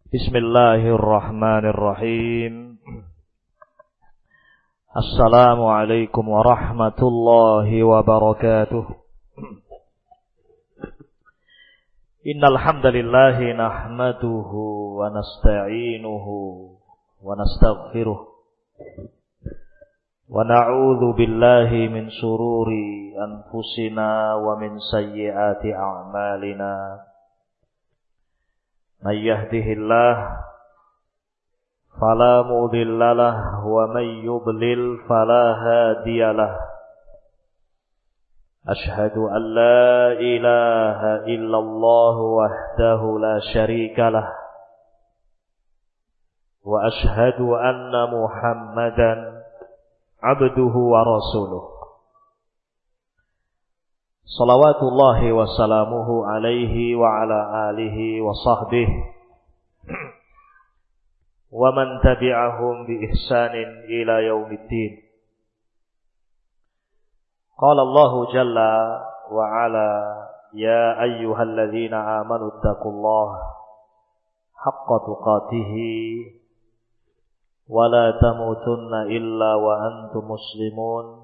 Bismillahirrahmanirrahim. Assalamualaikum warahmatullahi wabarakatuh. Innal hamdalillahi nahmaduhu wa nasta'inuhu wa nastaghfiruh wa na'udzu billahi min shururi anfusina wa min sayyiati a'malina. Man yahdihillah fala mudilla lahu wa man yudlil fala hadiya lahu. Ashhadu an la ilaha illallah wahdahu la syarika lah wa ashhadu anna Muhammadan abduhu wa rasuluh. Salawatullahi wa salamuhu alaihi wa ala alihi wa sahbihi wa man tabi'ahum bi ihsanin ila yaumiddin. Qala Allah jalla wa ala ya ayyuhalladzina amanu taqullaha haqqa tuqatihi wa la tamutunna illa wa antum muslimun.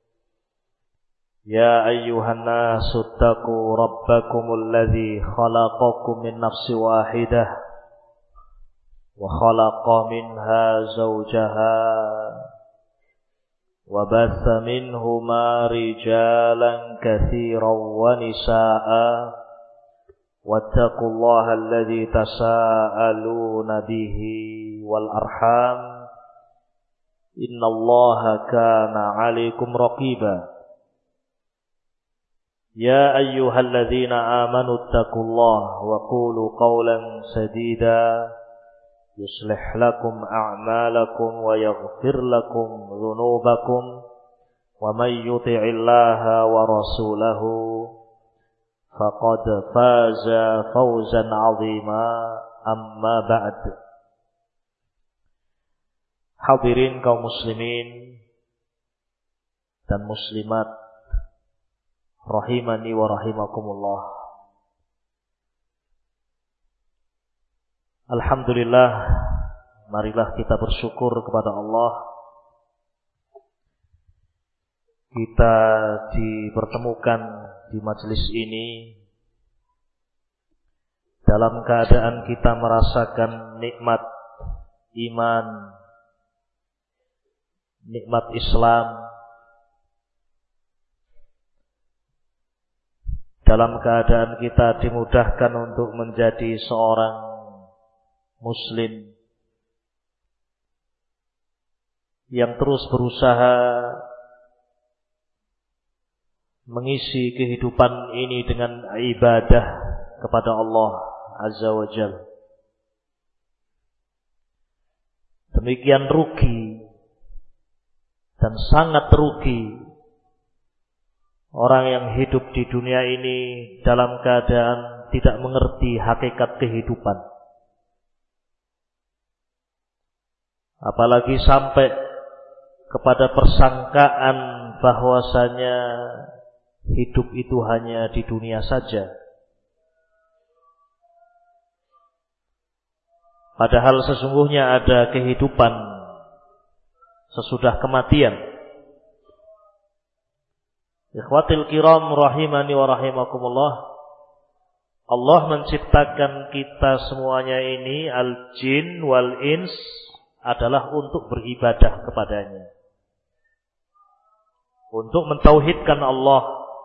يا أيها الناس اتقوا ربكم الذي خلقكم من نفس واحدة وخلق منها زوجها وبث منهما رجالا كثيرا ونساء واتقوا الله الذي تساءلون به والأرحام إن الله كان عليكم رقيبا. يا أيها الذين آمنوا اتقوا الله وقولوا قولا سديدا يصلح لكم أعمالكم ويغفر لكم ذنوبكم ومن يطع الله ورسوله فقد فاز فوزا عظيما. أما بعد. Hadirin kaum muslimin dan muslimat rahimani wa rahimakumullah. Alhamdulillah, marilah kita bersyukur kepada Allah. Kita dipertemukan di majelis ini dalam keadaan kita merasakan nikmat iman, nikmat Islam, dalam keadaan kita dimudahkan untuk menjadi seorang muslim yang terus berusaha mengisi kehidupan ini dengan ibadah kepada Allah Azza wa Jalla. Demikian rugi dan sangat rugi orang yang hidup di dunia ini dalam keadaan tidak mengerti hakikat kehidupan. Apalagi sampai kepada persangkaan bahwasanya hidup itu hanya di dunia saja. Padahal sesungguhnya ada kehidupan sesudah kematian. Ikhwatil kiram rahimani wa rahimakumullah. Allah menciptakan kita semuanya ini, al-jin wal ins, adalah untuk beribadah kepadanya, untuk mentauhidkan Allah.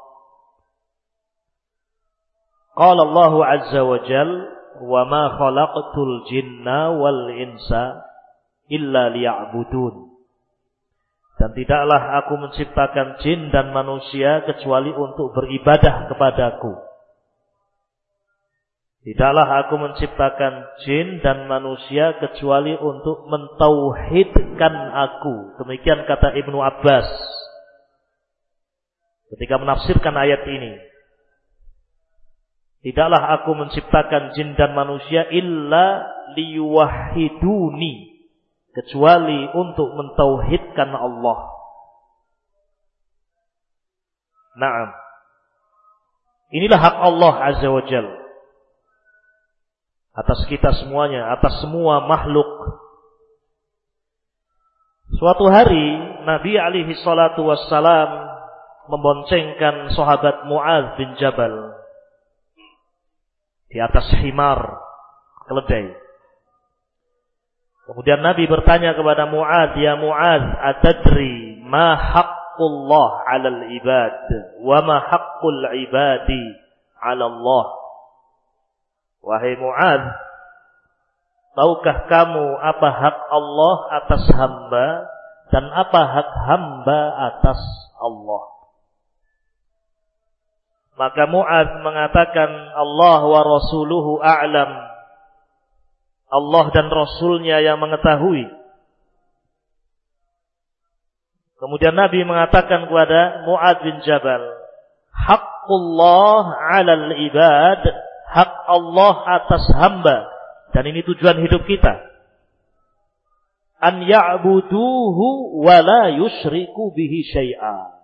Qala Allah azza wa jal, wa ma khalaqtul jinna wal insa illa liya'budun. Dan tidaklah aku menciptakan jin dan manusia kecuali untuk beribadah kepadaku. Tidaklah aku menciptakan jin dan manusia kecuali untuk mentauhidkan aku. Demikian kata Ibnu Abbas ketika menafsirkan ayat ini. Tidaklah aku menciptakan jin dan manusia illa liyuwahhiduni, kecuali untuk mentauhidkan Allah. Naam. Inilah hak Allah Azza wa Jalla. atas kita semuanya, atas semua makhluk. Suatu hari Nabi alaihi salatu wassalam memboncengkan sahabat Mu'adz bin Jabal di atas himar keledai. Kemudian Nabi bertanya kepada Mu'adz, "Ya Mu'adz, atadri ma haqqullah 'alal ibad wa ma haqqul ibadi 'ala Allah?" Wahai Mu'adz, tahukah kamu apa hak Allah atas hamba dan apa hak hamba atas Allah? Maka Mu'adz mengatakan, Allah wa rasuluhu a'lam. Allah dan Rasulnya yang mengetahui. Kemudian Nabi mengatakan kepada Mu'adz bin Jabal, haqqullah 'alal ibad, hak Allah atas hamba, dan ini tujuan hidup kita, an ya'buduhu wa la yusyriku bihi syai'a.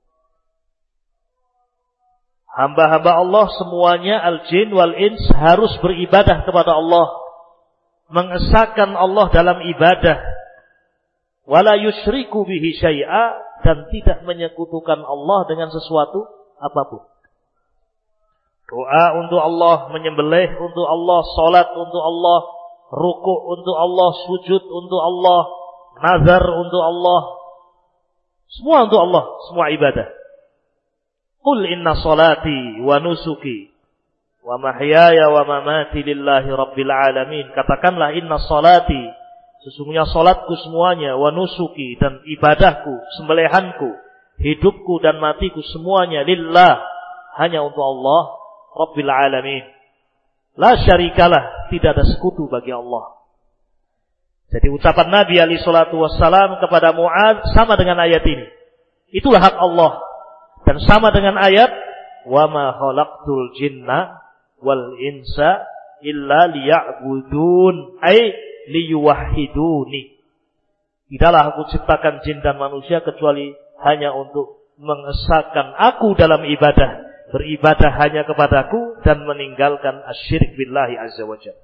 Hamba-hamba Allah semuanya, al-jin wal-ins, harus beribadah kepada Allah, mengesahkan Allah dalam ibadah, wala yusyriku bihi syai'a, dan tidak menyekutukan Allah dengan sesuatu apapun. Doa untuk Allah, menyembelih untuk Allah, salat untuk Allah, rukuk untuk Allah, sujud untuk Allah, nazar untuk Allah, semua untuk Allah, semua ibadah. Qul inna salati wa nusuki wa mahyaya wa mamati lillahi rabbil alamin. Katakanlah, inna salati, sesungguhnya salatku semuanya, wa nusuki, dan ibadahku, sembelihanku, hidupku dan matiku semuanya lillah, hanya untuk Allah rabbil alamin. La syarikalah, tidak ada sekutu bagi Allah. Jadi ucapan Nabi alaihi salatu wassalam kepada Mu'adz sama dengan ayat ini. Itulah hak Allah. Dan sama dengan ayat, wa ma khalaqtul jinna wal insa illa liya'budun, ay liyuwahhiduni. Tidaklah aku ciptakan jin dan manusia kecuali hanya untuk mengesahkan aku dalam ibadah, beribadah hanya kepadaku dan meninggalkan asyirik billahi azza wa jalla.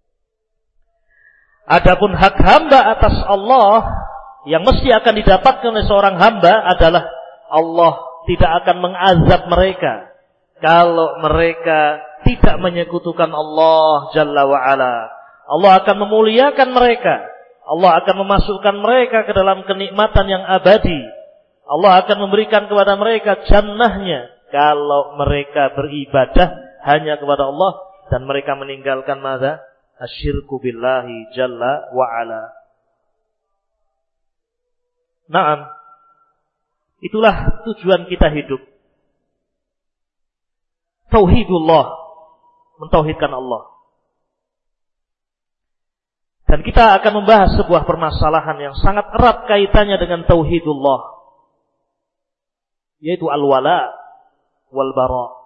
Adapun hak hamba atas Allah yang mesti akan didapatkan oleh seorang hamba adalah Allah tidak akan mengazab mereka kalau mereka tidak menyekutukan Allah Jalla wa'ala. Allah akan memuliakan mereka. Allah akan memasukkan mereka ke dalam kenikmatan yang abadi. Allah akan memberikan kepada mereka jannahnya kalau mereka beribadah hanya kepada Allah dan mereka meninggalkan madza? Asyirku billahi Jalla wa'ala. Naam. Itulah tujuan kita hidup. Tauhidullah, mentauhidkan Allah. Dan kita akan membahas sebuah permasalahan yang sangat erat kaitannya dengan tauhidullah, yaitu al-wala wal bara.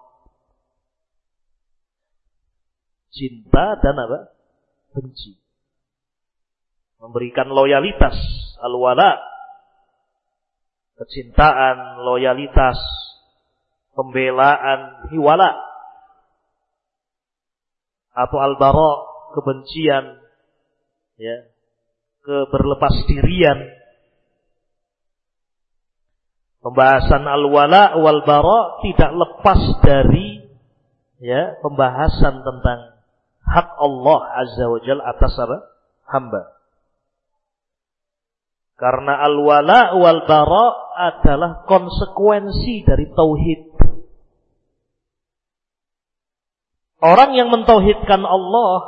Cinta dan apa? Benci. Memberikan loyalitas, al-wala, kecintaan, loyalitas, pembelaan, hiwala, atau al-bara, kebencian, ya, keberlepasdirian. Pembahasan al-wala wal bara tidak lepas dari, ya, pembahasan tentang hak Allah azza wa jalla atas apa? Hamba. Karena al-wala wal bara adalah konsekuensi dari tauhid. Orang yang mentauhidkan Allah,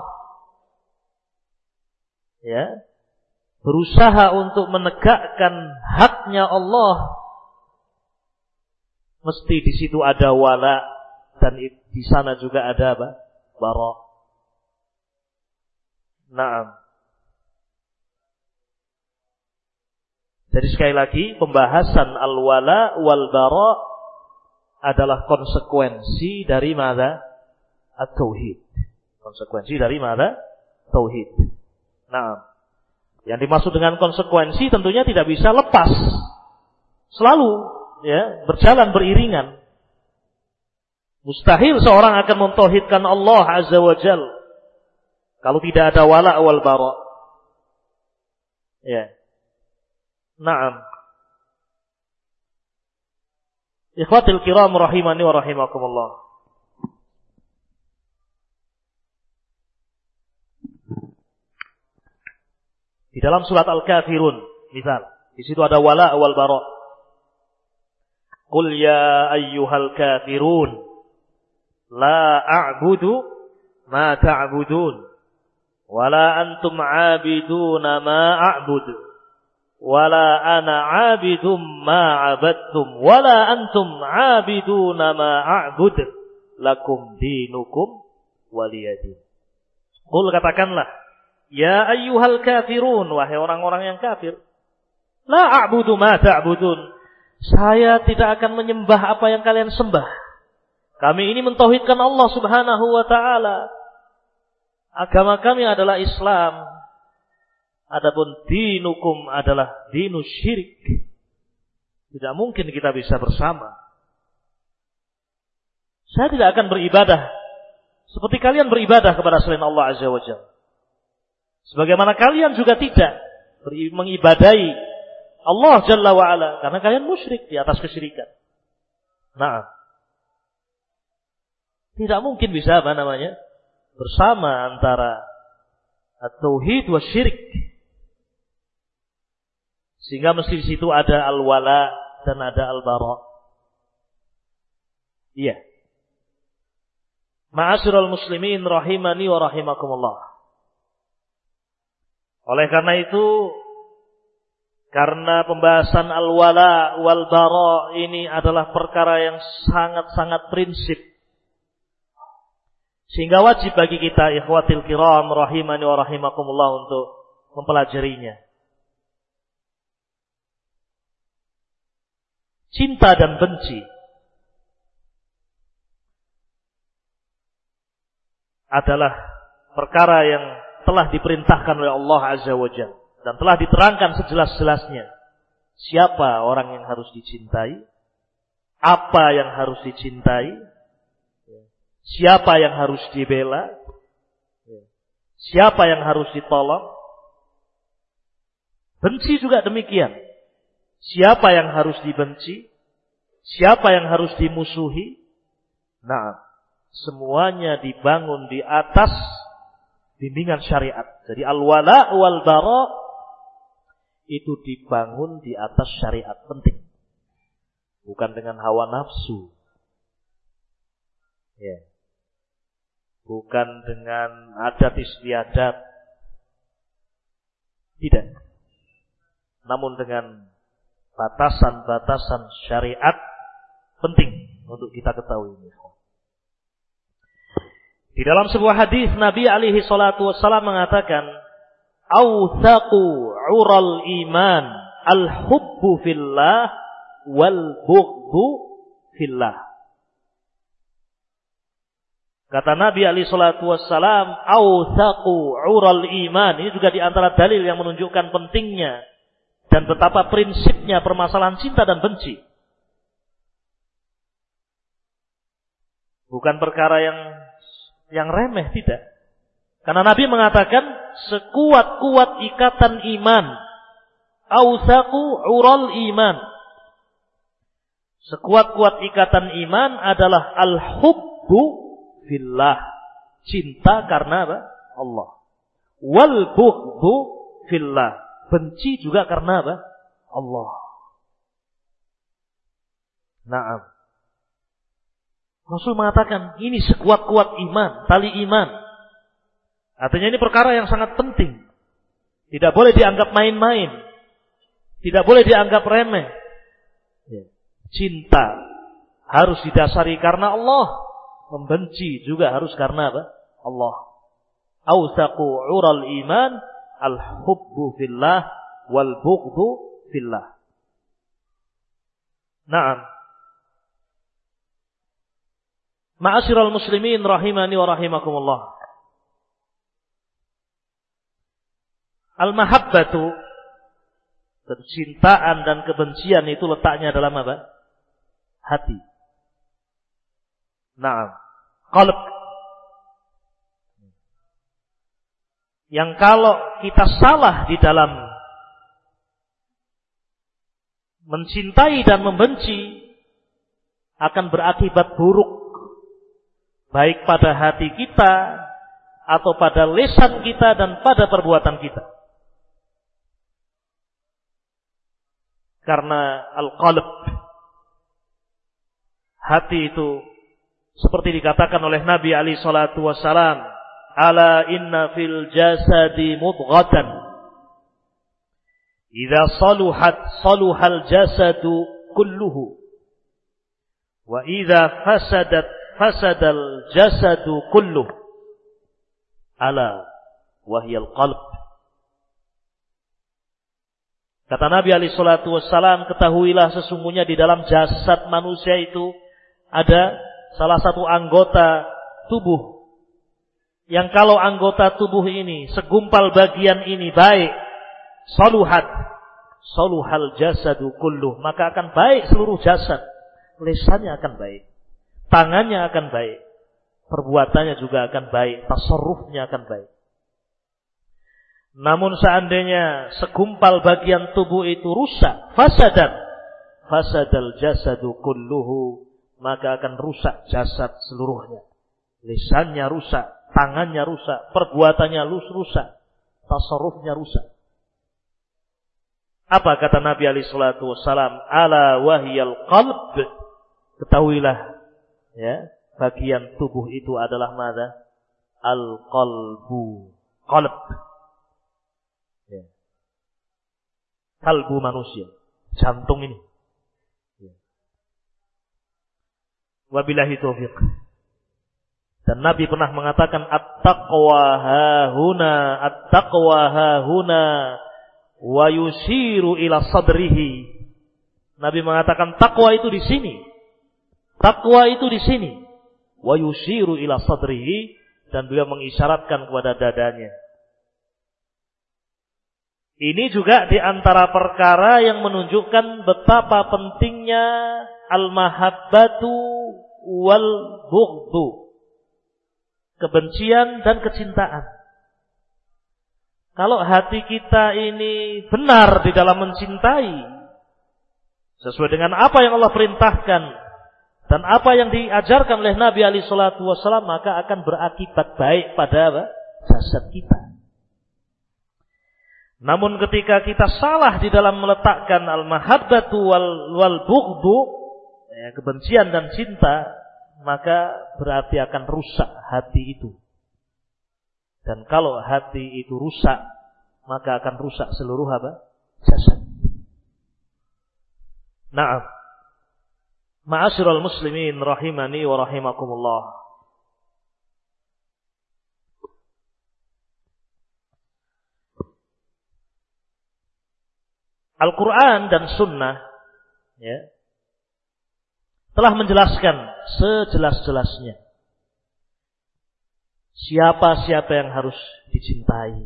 ya, berusaha untuk menegakkan haknya Allah, mesti di situ ada wala dan di sana juga ada apa? Bara. Naam. Jadi sekali lagi, pembahasan al-wala wal bara adalah konsekuensi dari mana? At-tauhid. Konsekuensi dari mana? Tauhid. Nah, yang dimaksud dengan konsekuensi tentunya tidak bisa lepas. Selalu, ya, berjalan beriringan. Mustahil seorang akan mentauhidkan Allah azza wa jalla Kalau tidak ada wala wal bara. Ya. Naam. Ikhwatil kiram rahimani wa rahimakumullah. Di dalam surat Al-Kafirun, misal, di situ ada wala wal bara. Qul ya ayyuhal kafirun la a'budu ma ta'budun wala antum 'abiduna ma a'budu wala ana 'abidum ma 'abadtum wala antum 'abiduna ma a'bud lakum dinukum waliyadin. Qul, katakanlah, ya ayyuhal kafirun, wahai orang-orang yang kafir, la a'budu ma ta'budun, saya tidak akan menyembah apa yang kalian sembah. Kami ini mentauhidkan Allah Subhanahu wa ta'ala. Agama kami adalah Islam. Adapun dinukum adalah dinus syirik. Tidak mungkin kita bisa bersama. Saya tidak akan beribadah seperti kalian beribadah kepada selain Allah Azza wa Jalla. Sebagaimana kalian juga tidak mengibadahi Allah Jalla wa'ala, karena kalian musyrik di atas kesyirikan. Nah, tidak mungkin bisa bersama antara at-tauhid wa syirik. Sehingga mesti di situ ada al-wala dan ada al-bara. Iya. Ma'asyiral muslimin rahimani wa rahimakumullah. Oleh karena itu, karena pembahasan al-wala wal bara ini adalah perkara yang sangat-sangat prinsip, sehingga wajib bagi kita ikhwatil kiram rahimani wa rahimakumullah untuk mempelajarinya. Cinta dan benci adalah perkara yang telah diperintahkan oleh Allah Azza wa Jalla. Dan telah diterangkan sejelas-jelasnya siapa orang yang harus dicintai, apa yang harus dicintai, siapa yang harus dibela, siapa yang harus ditolong. Benci juga demikian. Siapa yang harus dibenci, siapa yang harus dimusuhi. Nah, semuanya dibangun di atas bimbingan syariat. Jadi al-wala wal bara itu dibangun di atas syariat, penting. Bukan dengan hawa nafsu. Ya. Bukan dengan adat istiadat. Tidak. Namun dengan batasan-batasan syariat, penting untuk kita ketahui ini. Di dalam sebuah hadis Nabi alaihi salatu wassalam mengatakan, "Awthaqu 'ural iman al-hubbu fillah wal bughdu fillah." Kata Nabi alaihi salatu wassalam, "Awthaqu 'ural iman." Ini juga di antara dalil yang menunjukkan pentingnya dan betapa prinsipnya permasalahan cinta dan benci. Bukan perkara yang remeh, tidak. Karena Nabi mengatakan sekuat-kuat ikatan iman, awthaqu 'ural iman. Sekuat-kuat ikatan iman adalah al-hubbu fillah, cinta karena apa? Allah. Wal bughdu fillah, benci juga karena apa? Allah. Naam. Rasul mengatakan ini sekuat-kuat iman, tali iman. Artinya ini perkara yang sangat penting. Tidak boleh dianggap main-main. Tidak boleh dianggap remeh. Cinta harus didasari karena Allah. Membenci juga harus karena apa? Allah. Awthaqu 'ural iman al-hubbu fillah wal bughdu fillah. Naam. Ma'asyiral muslimin rahimani wa rahimakumullah. Al-mahabbatu, kecintaan dan kebencian itu letaknya dalam apa? Hati. Naam. Qalb. yang kalau kita salah di dalam mencintai dan membenci akan berakibat buruk, baik pada hati kita atau pada lisan kita dan pada perbuatan kita. Karena al-qalb, hati itu seperti dikatakan oleh Nabi alaihi salatu wassalam, ala inna fil jasadi mudghatan idza saluhat saluhal jasadu kulluhu wa idza fasadat fasadal jasadu kulluhu ala wahyal qalb. Kata Nabi alaihi salatu wassalam, ketahuilah sesungguhnya di dalam jasad manusia itu ada salah satu anggota tubuh yang kalau anggota tubuh ini, segumpal bagian ini baik, saluhal jasadu kulluh, maka akan baik seluruh jasad. Lisannya akan baik, tangannya akan baik, perbuatannya juga akan baik, tasarrufnya akan baik. Namun seandainya segumpal bagian tubuh itu rusak, fasadal jasadu kulluhu, maka akan rusak jasad seluruhnya. Lisannya rusak, tangannya rusak, perbuatannya rusak, tasarrufnya rusak. Apa kata Nabi alaihi salatu wassalam? Ala wahyal qalb. Ketahuilah, ya, bagian tubuh itu adalah mana? Al-qalbu. Qalb. Ya. Kalbu manusia, jantung ini. Ya. Wabillahi taufiq. Dan Nabi pernah mengatakan at-taqwa hahuna wa yushiru ila sadrihi. Nabi mengatakan takwa itu di sini. Takwa itu di sini. Wa yushiru ila sadrihi, dan beliau mengisyaratkan kepada dadanya. Ini juga di antara perkara yang menunjukkan betapa pentingnya al-mahabbatu wal bughdu. Kebencian dan kecintaan. Kalau hati kita ini benar di dalam mencintai, sesuai dengan apa yang Allah perintahkan dan apa yang diajarkan oleh Nabi alaihi salatu wassalam, maka akan berakibat baik pada jasad kita. Namun ketika kita salah di dalam meletakkan al-mahabbatu wal bughdu, ya, kebencian dan cinta, maka berarti akan rusak hati itu. Dan kalau hati itu rusak, maka akan rusak seluruh jasad. Na'am. Ma'asyiral muslimin rahimani wa rahimakumullah. Al-Quran dan Sunnah, ya, telah menjelaskan sejelas-jelasnya siapa-siapa yang harus dicintai,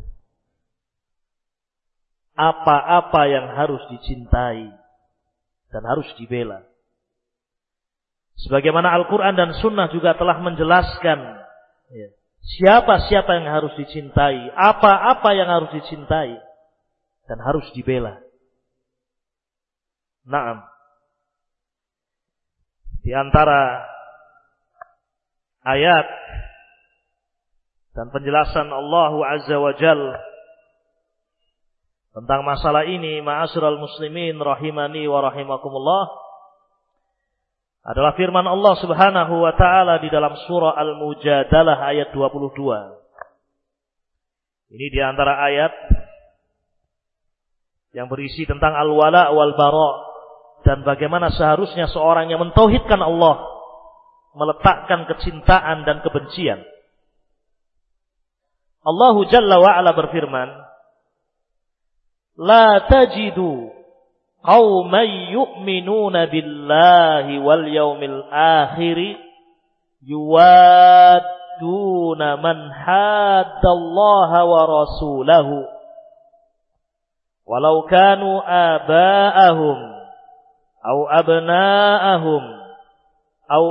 apa-apa yang harus dicintai dan harus dibela. Sebagaimana Al-Quran dan Sunnah juga telah menjelaskan, ya, siapa-siapa yang harus dicintai, apa-apa yang harus dicintai dan harus dibela. Naam. Di antara ayat dan penjelasan Allah Azza wa Jalla tentang masalah ini, ma'asyiral muslimin rahimani wa rahimakumullah, adalah firman Allah Subhanahu wa taala di dalam surah Al-Mujadalah ayat 22. Ini di antara ayat yang berisi tentang al-wala wal bara, dan bagaimana seharusnya seorang yang mentauhidkan Allah meletakkan kecintaan dan kebencian. Allah Jalla wa Ala berfirman, la tajidu qauman yu'minuna billahi wal yawmil akhir yuwadduna man haddallaha wa rasulahu walau kanu aba'ahum aw abna'ahum aw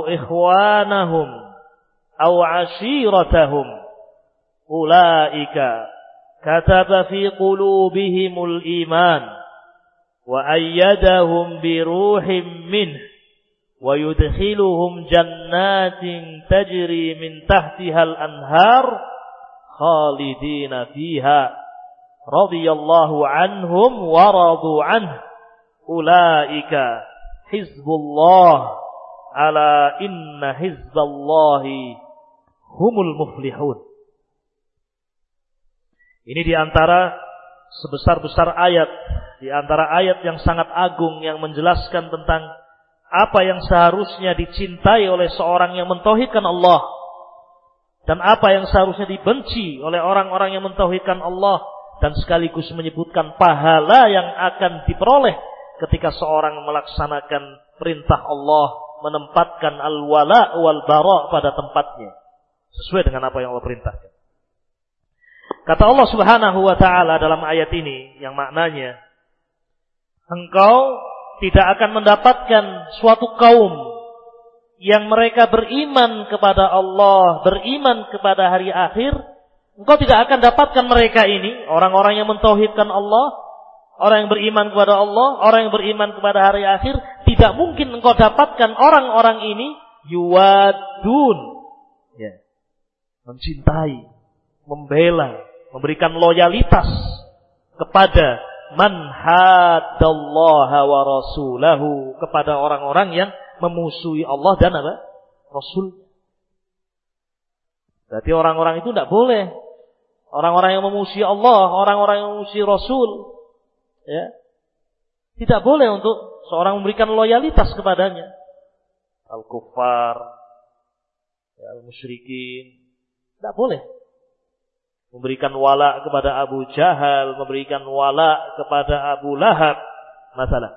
ikhwanahum aw ashiratahum ulaika kataba fi qulubihimul iman wa ayyadahum bi ruhim minh wa yudkhiluhum jannatin tajri min tahtihal anhar khalidina fiha radhiyallahu anhum wa radu anhu ulaika hizbullah ala inna hizballahi humul muflihun. Ini diantara sebesar-besar ayat, diantara ayat yang sangat agung yang menjelaskan tentang apa yang seharusnya dicintai oleh seorang yang mentauhidkan Allah dan apa yang seharusnya dibenci oleh orang-orang yang mentauhidkan Allah, dan sekaligus menyebutkan pahala yang akan diperoleh ketika seorang melaksanakan perintah Allah, menempatkan al-wala wal bara pada tempatnya sesuai dengan apa yang Allah perintahkan. Kata Allah Subhanahu wa taala dalam ayat ini yang maknanya, engkau tidak akan mendapatkan suatu kaum yang mereka beriman kepada Allah, beriman kepada hari akhir. Engkau tidak akan dapatkan mereka ini, orang-orang yang mentauhidkan Allah, orang yang beriman kepada Allah, orang yang beriman kepada hari akhir. Tidak mungkin engkau dapatkan orang-orang ini yuwadun, ya, mencintai, membela, memberikan loyalitas kepada man haddallaha wa rasulahu, kepada orang-orang yang memusuhi Allah dan apa? Rasul. Berarti orang-orang itu tidak boleh. Orang-orang yang memusuhi Allah, orang-orang yang memusuhi Rasul, ya, tidak boleh untuk seorang memberikan loyalitas kepadanya. Al-kuffar, ya, al-musyrikin, tidak boleh. Memberikan wala kepada Abu Jahal, memberikan wala kepada Abu Lahab, masalah.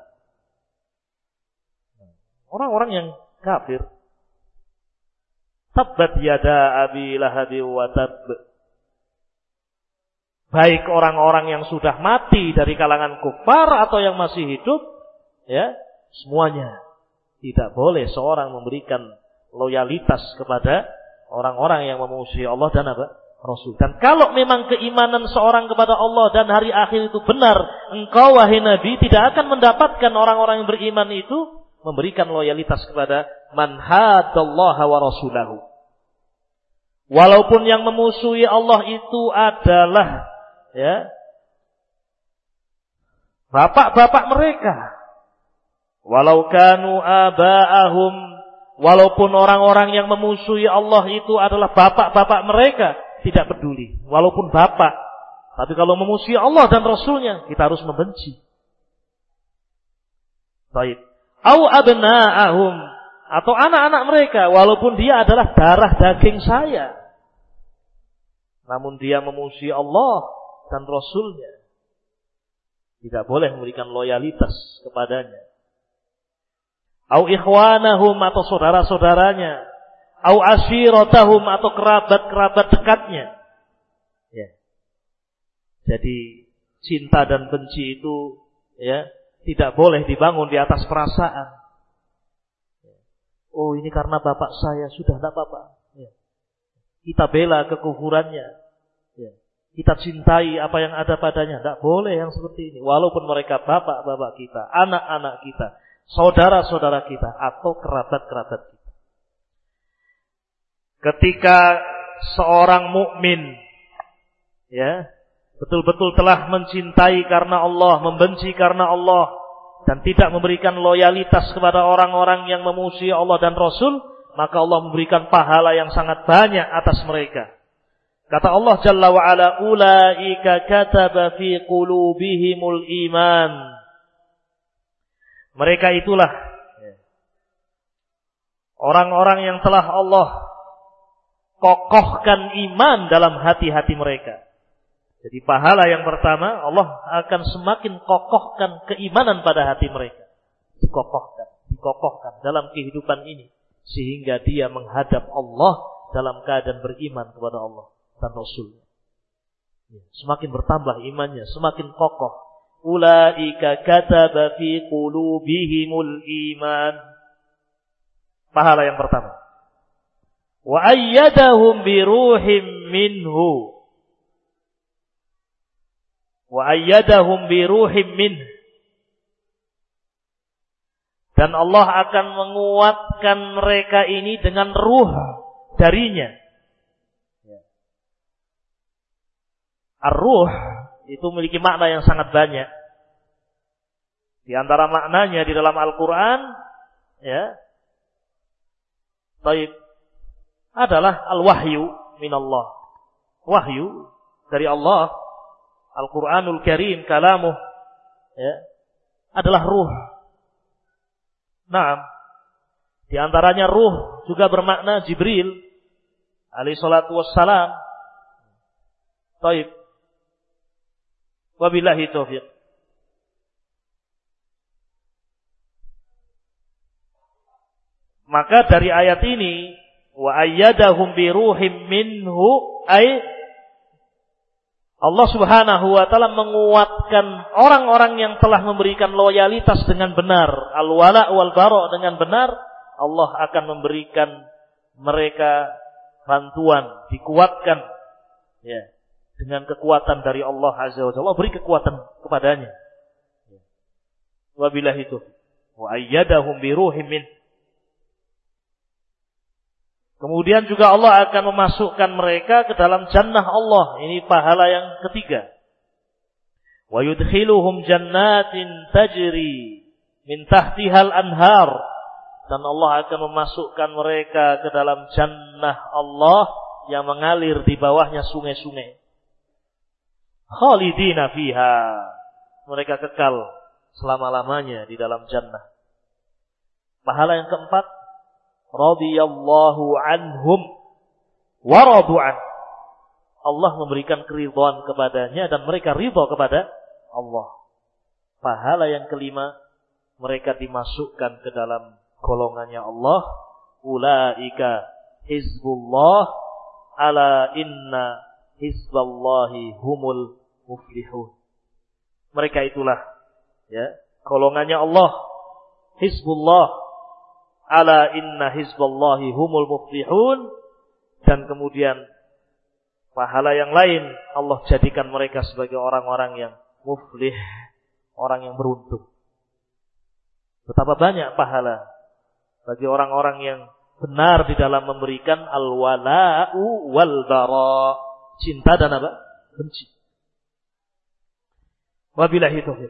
Orang-orang yang kafir. Tabbat yada Abi Lahab wa tab. Baik orang-orang yang sudah mati dari kalangan kufar atau yang masih hidup, ya, semuanya tidak boleh seorang memberikan loyalitas kepada orang-orang yang memusuhi Allah dan apa? Rasul. Dan kalau memang keimanan seorang kepada Allah dan hari akhir itu benar, engkau wahai Nabi tidak akan mendapatkan orang-orang yang beriman itu memberikan loyalitas kepada man haddallaha wa rasulahu. Walaupun yang memusuhi Allah itu adalah, ya, bapak-bapak mereka. Walau kanu aba'ahum, walaupun orang-orang yang memusuhi Allah itu adalah bapak-bapak mereka, tidak peduli, walaupun bapak. Tapi kalau memusuhi Allah dan Rasulnya, kita harus membenci. Baik. Au abna'ahum, atau anak-anak mereka, walaupun dia adalah darah daging saya, namun dia memusuhi Allah dan Rasulnya, tidak boleh memberikan loyalitas kepadanya. Au ikhwanahum, atau saudara-saudaranya, au ashiratahum, atau kerabat-kerabat dekatnya. Ya. Jadi cinta dan benci itu, ya, tidak boleh dibangun di atas perasaan. Oh, ini karena bapak saya, sudah tidak apa-apa. Ya. Kita bela kekufurannya. Ya. Kita cintai apa yang ada padanya. Tidak boleh yang seperti ini. Walaupun mereka bapak-bapak kita, anak-anak kita, saudara-saudara kita, atau kerabat-kerabat kita. Ketika seorang mukmin, ya, betul-betul telah mencintai karena Allah, membenci karena Allah, dan tidak memberikan loyalitas kepada orang-orang yang memusuhi Allah dan Rasul, maka Allah memberikan pahala yang sangat banyak atas mereka. Kata Allah Jalla wa Ala, ulaika kataba fi qulubihimul iman. Mereka itulah orang-orang yang telah Allah kokohkan iman dalam hati-hati mereka. Jadi pahala yang pertama, Allah akan semakin kokohkan keimanan pada hati mereka. Dikokohkan dalam kehidupan ini. Sehingga dia menghadap Allah dalam keadaan beriman kepada Allah dan Rasulnya. Semakin bertambah imannya, semakin kokoh. Ulaika kataba fi qulubihimul iman. Pahala yang pertama. Wa ayyadahum bi ruhim minhu. Wa ayyadahum bi ruhim min. Dan Allah akan menguatkan mereka ini dengan ruh darinya. Ar-ruh itu memiliki makna yang sangat banyak. Di antara maknanya di dalam Al-Quran, ya, baik, adalah al-wahyu minallah. Wahyu dari Allah, Al-Quranul Karim, kalamuh, ya, adalah ruh. Nah, di antaranya ruh juga bermakna Jibril alaihi salatu wassalam. Baik. Wabillahi taufiq. Maka dari ayat ini, wa ayyadahum bi ruhim minhu, ay Allah Subhanahu wa taala menguatkan orang-orang yang telah memberikan loyalitas dengan benar, al-wala wal bara dengan benar, Allah akan memberikan mereka bantuan, dikuatkan, ya, dengan kekuatan dari Allah Azza wa Jalla. Allah beri kekuatan kepadanya. Wabillahi itu. Wa ayyadahum bi ruhim min. Kemudian juga Allah akan memasukkan mereka ke dalam jannah Allah. Ini pahala yang ketiga. Wa yudkhiluhum jannatin tajri min tahtihal anhar. Dan Allah akan memasukkan mereka ke dalam jannah Allah yang mengalir di bawahnya sungai-sungai. Khalidina fiha. Mereka kekal selama-lamanya di dalam jannah. Pahala yang keempat, radhiyallahu anhum wa radu'an. Allah memberikan keridhaan kepadanya dan mereka ridha kepada Allah. Pahala yang kelima, mereka dimasukkan ke dalam golongannya Allah. Ulaika hizbullah, ala inna hizballahi humul muflihun. Mereka itulah, ya, golongannya Allah, hizbullah, ala inna hizballahi humul muflihun. Dan kemudian pahala yang lain, Allah jadikan mereka sebagai orang-orang yang muflih, orang yang beruntung. Betapa banyak pahala bagi orang-orang yang benar di dalam memberikan al-wala'u wal bara, cinta dan apa? Benci. Wabillahi taufiq.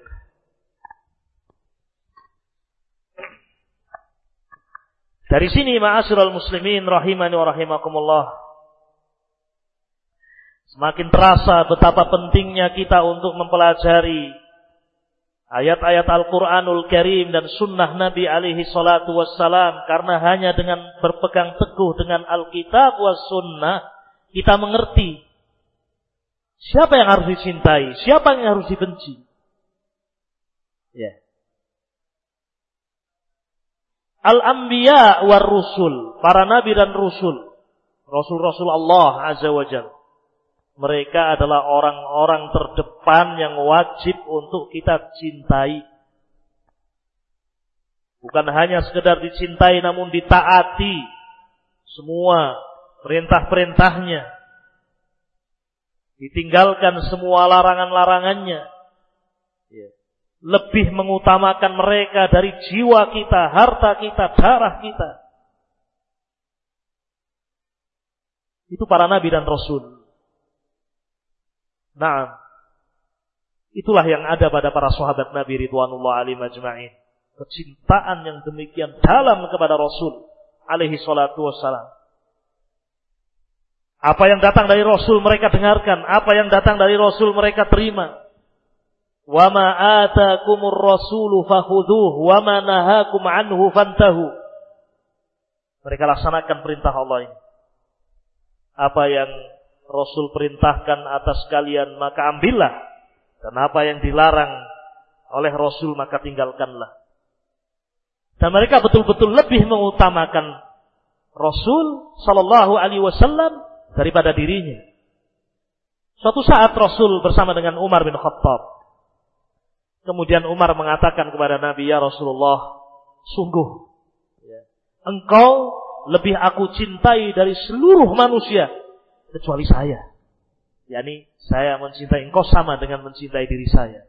Dari sini ma'asyiral muslimin rahimani wa rahimakumullah, semakin terasa betapa pentingnya kita untuk mempelajari ayat-ayat Al-Quranul Karim dan sunnah Nabi alaihi salatu wassalam. Karena hanya dengan berpegang teguh dengan Alkitab was sunnah, kita mengerti siapa yang harus dicintai, siapa yang harus dibenci. Ya. Al-anbiya war rusul, para nabi dan rusul, rasul-rasul Allah Azza wa Jalla. Mereka adalah orang-orang terdepan yang wajib untuk kita cintai. Bukan hanya sekedar dicintai, namun ditaati semua perintah-perintahnya. Ditinggalkan semua larangan-larangannya. Lebih mengutamakan mereka dari jiwa kita, harta kita, darah kita. Itu para nabi dan rasul. Nah, itulah yang ada pada para sahabat Nabi ridwanullah alaihim ajma'in. Kecintaan yang demikian dalam kepada Rasul alaihi salatu wassalam. Apa yang datang dari Rasul mereka dengarkan, apa yang datang dari Rasul mereka terima. Wa ma atakumur rasulu fakhudhuhu wa ma nahakum anhu fantahu. Mereka laksanakan perintah Allah ini. Apa yang Rasul perintahkan atas kalian maka ambillah, dan apa yang dilarang oleh Rasul maka tinggalkanlah. Dan mereka betul-betul lebih mengutamakan Rasul sallallahu alaihi wasallam daripada dirinya. Suatu saat Rasul bersama dengan Umar bin Khattab. Kemudian Umar mengatakan kepada Nabi, ya Rasulullah, sungguh engkau lebih aku cintai dari seluruh manusia kecuali saya. yakni saya mencintai engkau sama dengan mencintai diri saya.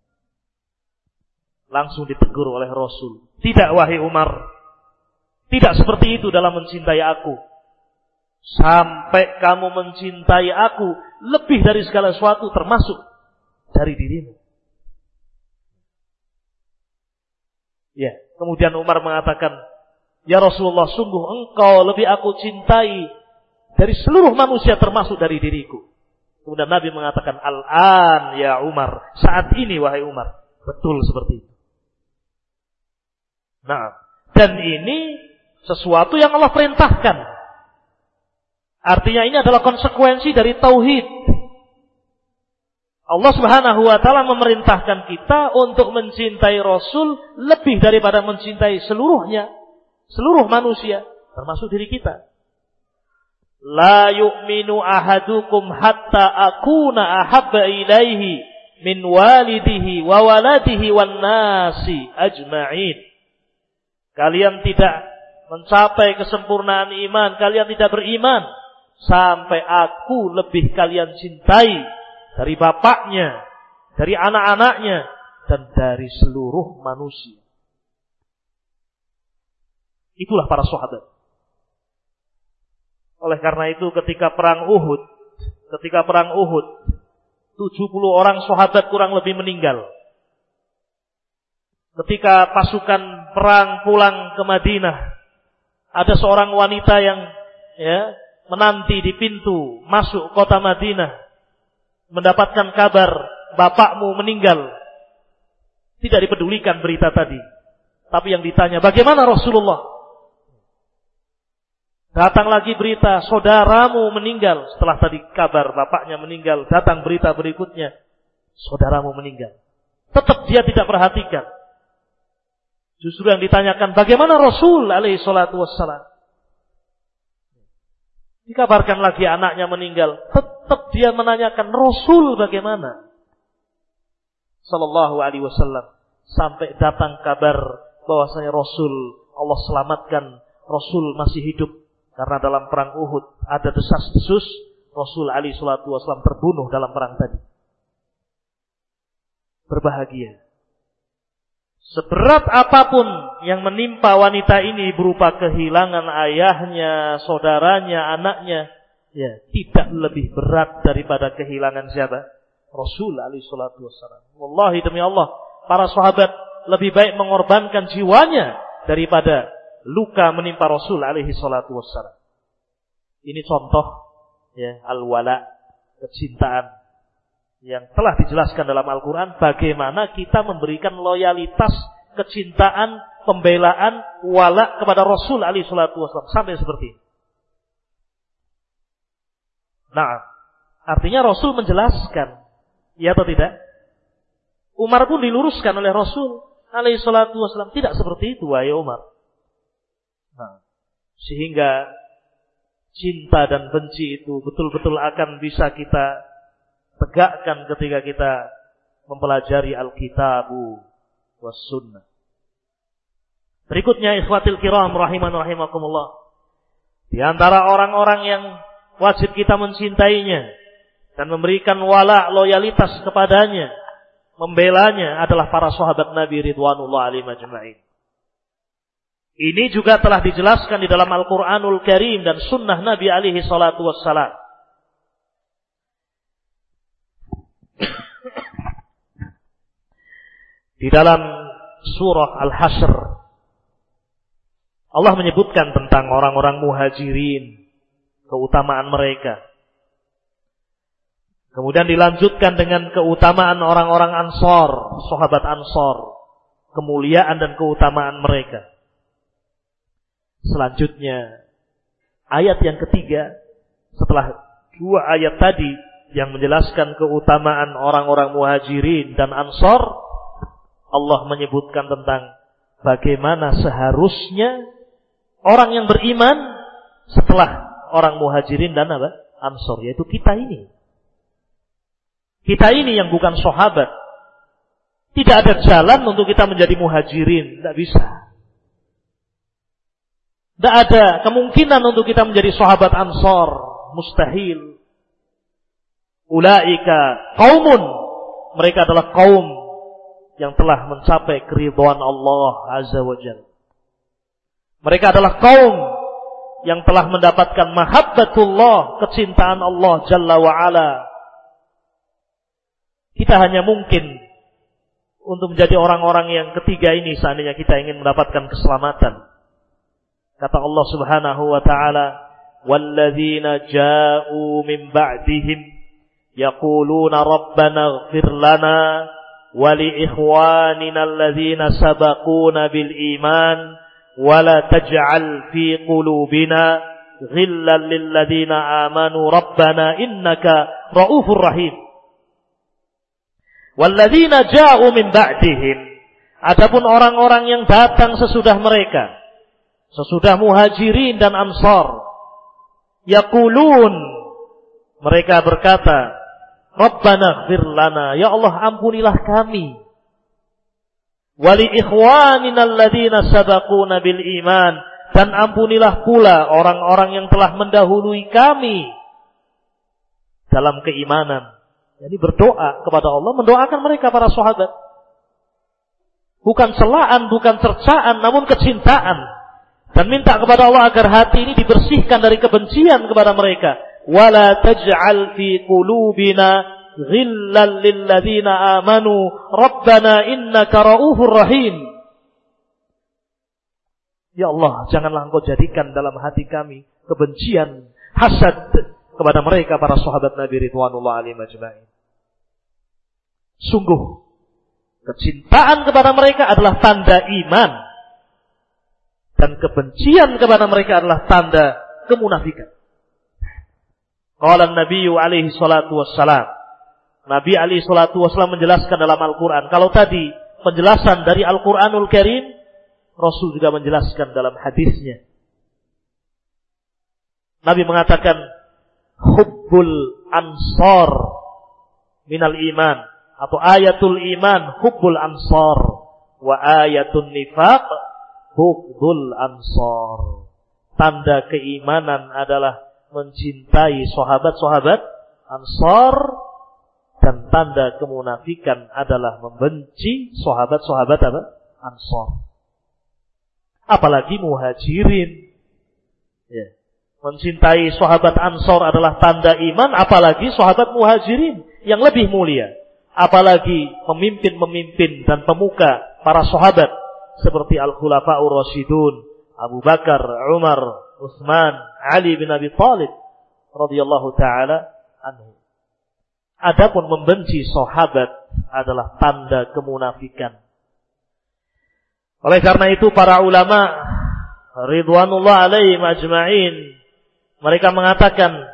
Langsung ditegur oleh Rasul. Tidak wahai Umar, tidak seperti itu dalam mencintai aku. Sampai kamu mencintai aku lebih dari segala sesuatu termasuk dari dirimu. Ya, kemudian Umar mengatakan, ya Rasulullah, sungguh engkau lebih aku cintai dari seluruh manusia termasuk dari diriku. Kemudian Nabi mengatakan, al-an ya Umar, saat ini wahai Umar. Betul seperti itu. Nah, dan ini sesuatu yang Allah perintahkan. Artinya ini adalah konsekuensi dari tauhid. Allah Subhanahu wa taala memerintahkan kita untuk mencintai Rasul lebih daripada mencintai seluruhnya, seluruh manusia, termasuk diri kita. La yu'minu ahadukum hatta akuna ahabba ilaihi min walidihi wa waladihi wan nasi ajma'in. Kalian tidak mencapai kesempurnaan iman, kalian tidak beriman sampai aku lebih kalian cintai dari bapaknya, dari anak-anaknya, dan dari seluruh manusia. Itulah para sahabat. Oleh karena itu ketika perang Uhud, 70 orang sahabat kurang lebih meninggal. Ketika pasukan perang pulang ke Madinah, ada seorang wanita yang menanti di pintu masuk kota Madinah, mendapatkan kabar bapakmu meninggal. Tidak dipedulikan berita tadi, tapi yang ditanya, bagaimana Rasulullah? Datang lagi berita, saudaramu meninggal. Setelah tadi kabar bapaknya meninggal, datang berita berikutnya, saudaramu meninggal. Tetap dia tidak perhatikan. Justru yang ditanyakan, bagaimana Rasul alaihi salatu wassalam? Dikabarkan lagi anaknya meninggal. Tetap dia menanyakan, Rasul bagaimana? Sallallahu alaihi wasallam. Sampai datang kabar bahwasanya Rasul, Allah selamatkan, Rasul masih hidup. Karena dalam perang Uhud ada desas-desus, Rasul alaihi salatu wassalam terbunuh dalam perang tadi. Berbahagia. Seberat apapun yang menimpa wanita ini berupa kehilangan ayahnya, saudaranya, anaknya, ya tidak lebih berat daripada kehilangan siapa? Rasul alaihi salatu wassalam. Wallahi demi Allah, para sahabat lebih baik mengorbankan jiwanya daripada luka menimpa Rasul alaihi salatu wassalam. Ini contoh ya al-wala, kecintaan yang telah dijelaskan dalam Al-Quran, bagaimana kita memberikan loyalitas, kecintaan, pembelaan, wala kepada Rasul alaihi salatu wassalam. Sampai seperti ini. Nah, artinya Rasul menjelaskan, ya atau tidak? Umar pun diluruskan oleh Rasul alaihi salatu wassalam. Tidak seperti itu, wahai Umar. Nah, sehingga cinta dan benci itu betul-betul akan bisa kita tegakkan ketika kita mempelajari Alkitabu was Sunnah. Berikutnya, ikhwatil kiram rahiman rahimakumullah. Di antara orang-orang yang wajib kita mencintainya dan memberikan wala, loyalitas kepadanya, membelanya adalah para sahabat Nabi ridwanullah alaihim ajma'in. Ini juga telah dijelaskan di dalam Al-Quranul Karim dan Sunnah Nabi alaihi salatu wassalam. Di dalam surah Al-Hasyr, Allah menyebutkan tentang orang-orang muhajirin, keutamaan mereka. Kemudian dilanjutkan dengan keutamaan orang-orang Ansor, sahabat Ansor, kemuliaan dan keutamaan mereka. Selanjutnya, ayat yang ketiga, setelah dua ayat tadi yang menjelaskan keutamaan orang-orang muhajirin dan Ansor, Allah menyebutkan tentang bagaimana seharusnya orang yang beriman setelah orang muhajirin dan Ansor, yaitu kita ini. Kita ini yang bukan sahabat. Tidak ada jalan untuk kita menjadi muhajirin, tidak bisa. Tidak ada kemungkinan untuk kita menjadi sahabat Ansor, mustahil. Ulaika qaumun, mereka adalah kaum yang telah mencapai keridhaan Allah Azza wa Jalla. Mereka adalah kaum yang telah mendapatkan mahabbatullah, kecintaan Allah Jalla wa Ala. Kita hanya mungkin untuk menjadi orang-orang yang ketiga ini seandainya kita ingin mendapatkan keselamatan. Kata Allah Subhanahu wa taala, "Walladzina ja'u min ba'dihim yaquluna rabbana ighfir lana wa li ikhwanina alladzina sabaquna bil iman wa la taj'al fi qulubina ghillan lil ladzina amanu rabbana innaka ra'ufur rahim." Walladzina ja'u min ba'dihim, adapun orang-orang yang datang sesudah mereka, sesudah Muhajirin dan Ansar, yaqulun, mereka berkata, Rabbana ighfir lana, ya Allah ampunilah kami. Wali ikhwanina alladzina sabaquna bil iman, dan ampunilah pula orang-orang yang telah mendahului kami dalam keimanan. Jadi berdoa kepada Allah, mendoakan mereka para sahabat. Bukan celaan, bukan cercaan, namun kecintaan. Dan minta kepada Allah agar hati ini dibersihkan dari kebencian kepada mereka. Wala taj'al fi qulubina ghillan lil ladzina amanu rabbana innaka ra'ufur rahim. Ya Allah, janganlah Engkau jadikan dalam hati kami kebencian, hasad kepada mereka para sahabat Nabi ridwanullah alaihim ajma'in. Sungguh kecintaan kepada mereka adalah tanda iman, dan kebencian kepada mereka adalah tanda kemunafikan. Qala Nabi alaihi salatu wassalam, Nabi alaihi salatu wassalam menjelaskan dalam Al-Quran. Kalau tadi penjelasan dari Al-Quranul Karim, Rasul juga menjelaskan dalam hadisnya. Nabi mengatakan, hubbul ansar minal iman, atau ayatul iman hubbul ansar, wa ayatun nifaq hubdul ansar. Tanda keimanan adalah mencintai sahabat-sahabat Ansar, dan tanda kemunafikan adalah membenci sahabat-sahabat apa? Ansar. Apalagi Muhajirin. Ya. Mencintai sahabat Ansar adalah tanda iman, apalagi sahabat Muhajirin yang lebih mulia. Apalagi pemimpin-pemimpin dan pemuka para sahabat seperti Al-Khulafa'ur Rasyidun, Abu Bakar, Umar, Utsman, Ali bin Abi Thalib radhiyallahu taala anhu. Adapun membenci sahabat adalah tanda kemunafikan. Oleh karena itu para ulama ridwanullah alaihim ajma'in, mereka mengatakan,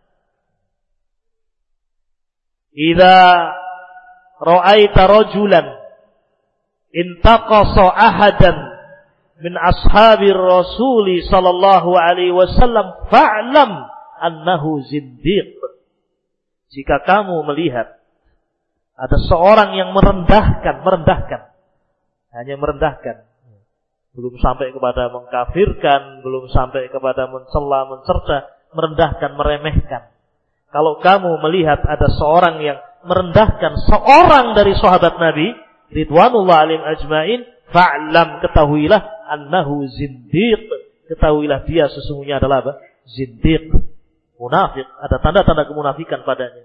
idza ra'aita rajulan intaqasa ahadan min ashabir rasuli sallallahu alaihi wasallam fa'lam annahu zindiq. Jika kamu melihat ada seorang yang merendahkan, hanya merendahkan, belum sampai kepada mengkafirkan, belum sampai kepada mencela, mencerca, merendahkan, meremehkan. Kalau kamu melihat ada seorang yang merendahkan seorang dari sahabat Nabi ridwanullah alaihim ajmain, fa'lam, ketahuilah annahu zindiq, ketahuilah dia sesungguhnya adalah apa? Zindiq, munafik, ada tanda-tanda kemunafikan padanya.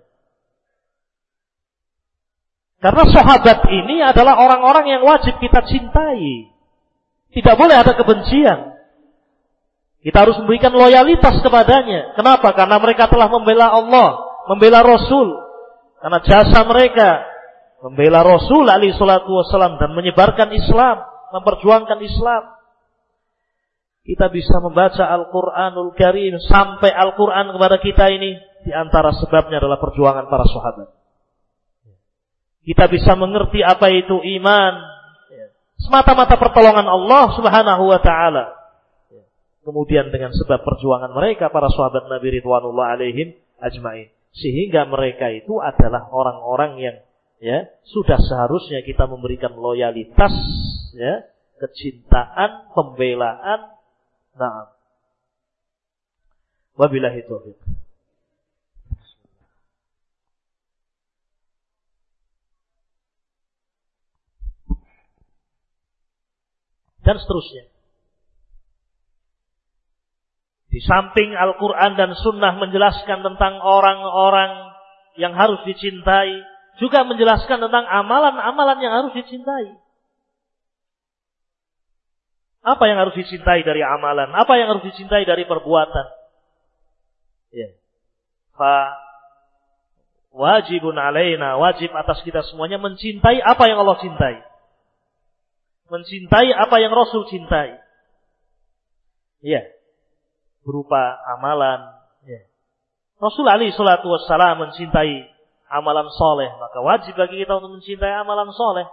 Karena sahabat ini adalah orang-orang yang wajib kita cintai. Tidak boleh ada kebencian. Kita harus memberikan loyalitas kepadanya. Kenapa? Karena mereka telah membela Allah, membela Rasul. Karena jasa mereka membela Rasul alaihi salatu wassalam dan menyebarkan Islam, memperjuangkan Islam. Kita bisa membaca Al-Quranul Karim sampai Al-Quran kepada kita ini, di antara sebabnya adalah perjuangan para sahabat. Kita bisa mengerti apa itu iman semata-mata pertolongan Allah Subhanahu wa taala. Kemudian dengan sebab perjuangan mereka para sahabat Nabi ridwanullah alaihim ajmain, sehingga mereka itu adalah orang-orang yang sudah seharusnya kita memberikan loyalitas, kecintaan, pembelaan. Nah, wabillahi taufiq. dan seterusnya. Di samping Al-Quran dan Sunnah menjelaskan tentang orang-orang yang harus dicintai, juga menjelaskan tentang amalan-amalan yang harus dicintai. Apa yang harus dicintai dari amalan? Apa yang harus dicintai dari perbuatan? Ya. Fa wajibun alaina, wajib atas kita semuanya mencintai apa yang Allah cintai. Mencintai apa yang Rasul cintai. Ya. Berupa amalan. Ya. Rasul alaihi salatu wassalam mencintai amalan soleh, maka wajib bagi kita untuk mencintai amalan soleh.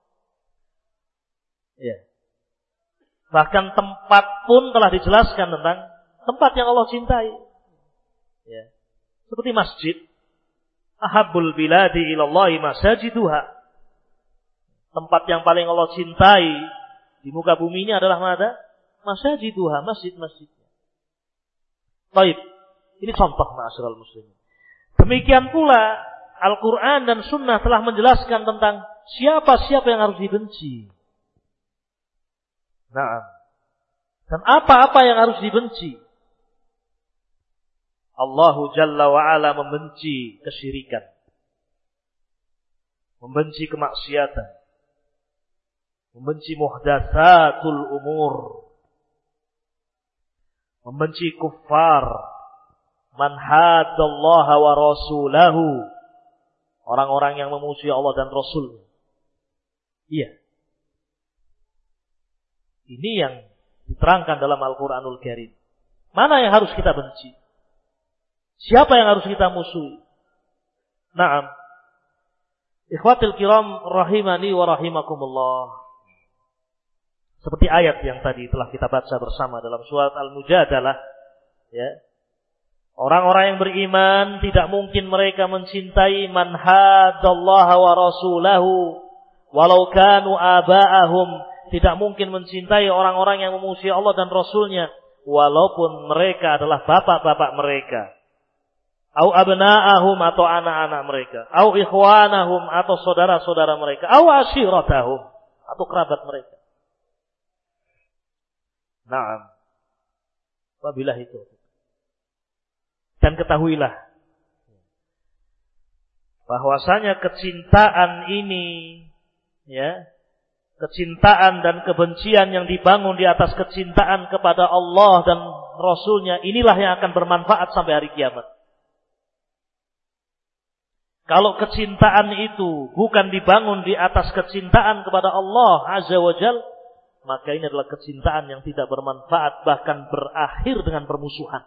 Ya. Bahkan tempat pun telah dijelaskan tentang tempat yang Allah cintai. Ya. Seperti masjid. Ahabbul biladi ilallahi masajiduha. Tempat yang paling Allah cintai di muka bumi ini adalah mana? Masajiduha, masjid-masjid. Baik, ini contoh ma'asyiral muslimin. Demikian pula Al-Quran dan Sunnah telah menjelaskan tentang siapa-siapa yang harus dibenci. Nah, dan apa-apa yang harus dibenci. Allahu Jalla wa'ala membenci kesyirikan, membenci kemaksiatan, membenci muhdatsatul umur, membenci kuffar, man haddallaha wa rasulahu, orang-orang yang memusuhi Allah dan Rasul. Iya. Ini yang diterangkan dalam Al-Quranul Karim. Mana yang harus kita benci? Siapa yang harus kita musuhi? Naam. Ikhwatil kiram rahimani wa rahimakumullah. Seperti ayat yang tadi telah kita baca bersama dalam surat Al-Mujadalah, ya. Orang-orang yang beriman tidak mungkin mereka mencintai man haddallaha wa rasulahu walau kanu aba'ahum. Tidak mungkin mencintai orang-orang yang memusuhi Allah dan Rasulnya walaupun mereka adalah bapak-bapak mereka. Au abna'ahum atau anak-anak mereka. Au ikhwanahum atau saudara-saudara mereka. Au ashiratahum atau kerabat mereka. Naam. Wabillahi taufiq. Dan ketahuilah bahwasanya kecintaan ini, ya, kecintaan dan kebencian yang dibangun di atas kecintaan kepada Allah dan Rasulnya, inilah yang akan bermanfaat sampai hari kiamat. Kalau kecintaan itu bukan dibangun di atas kecintaan kepada Allah Azza wa Jal, maka ini adalah kecintaan yang tidak bermanfaat, bahkan berakhir dengan permusuhan.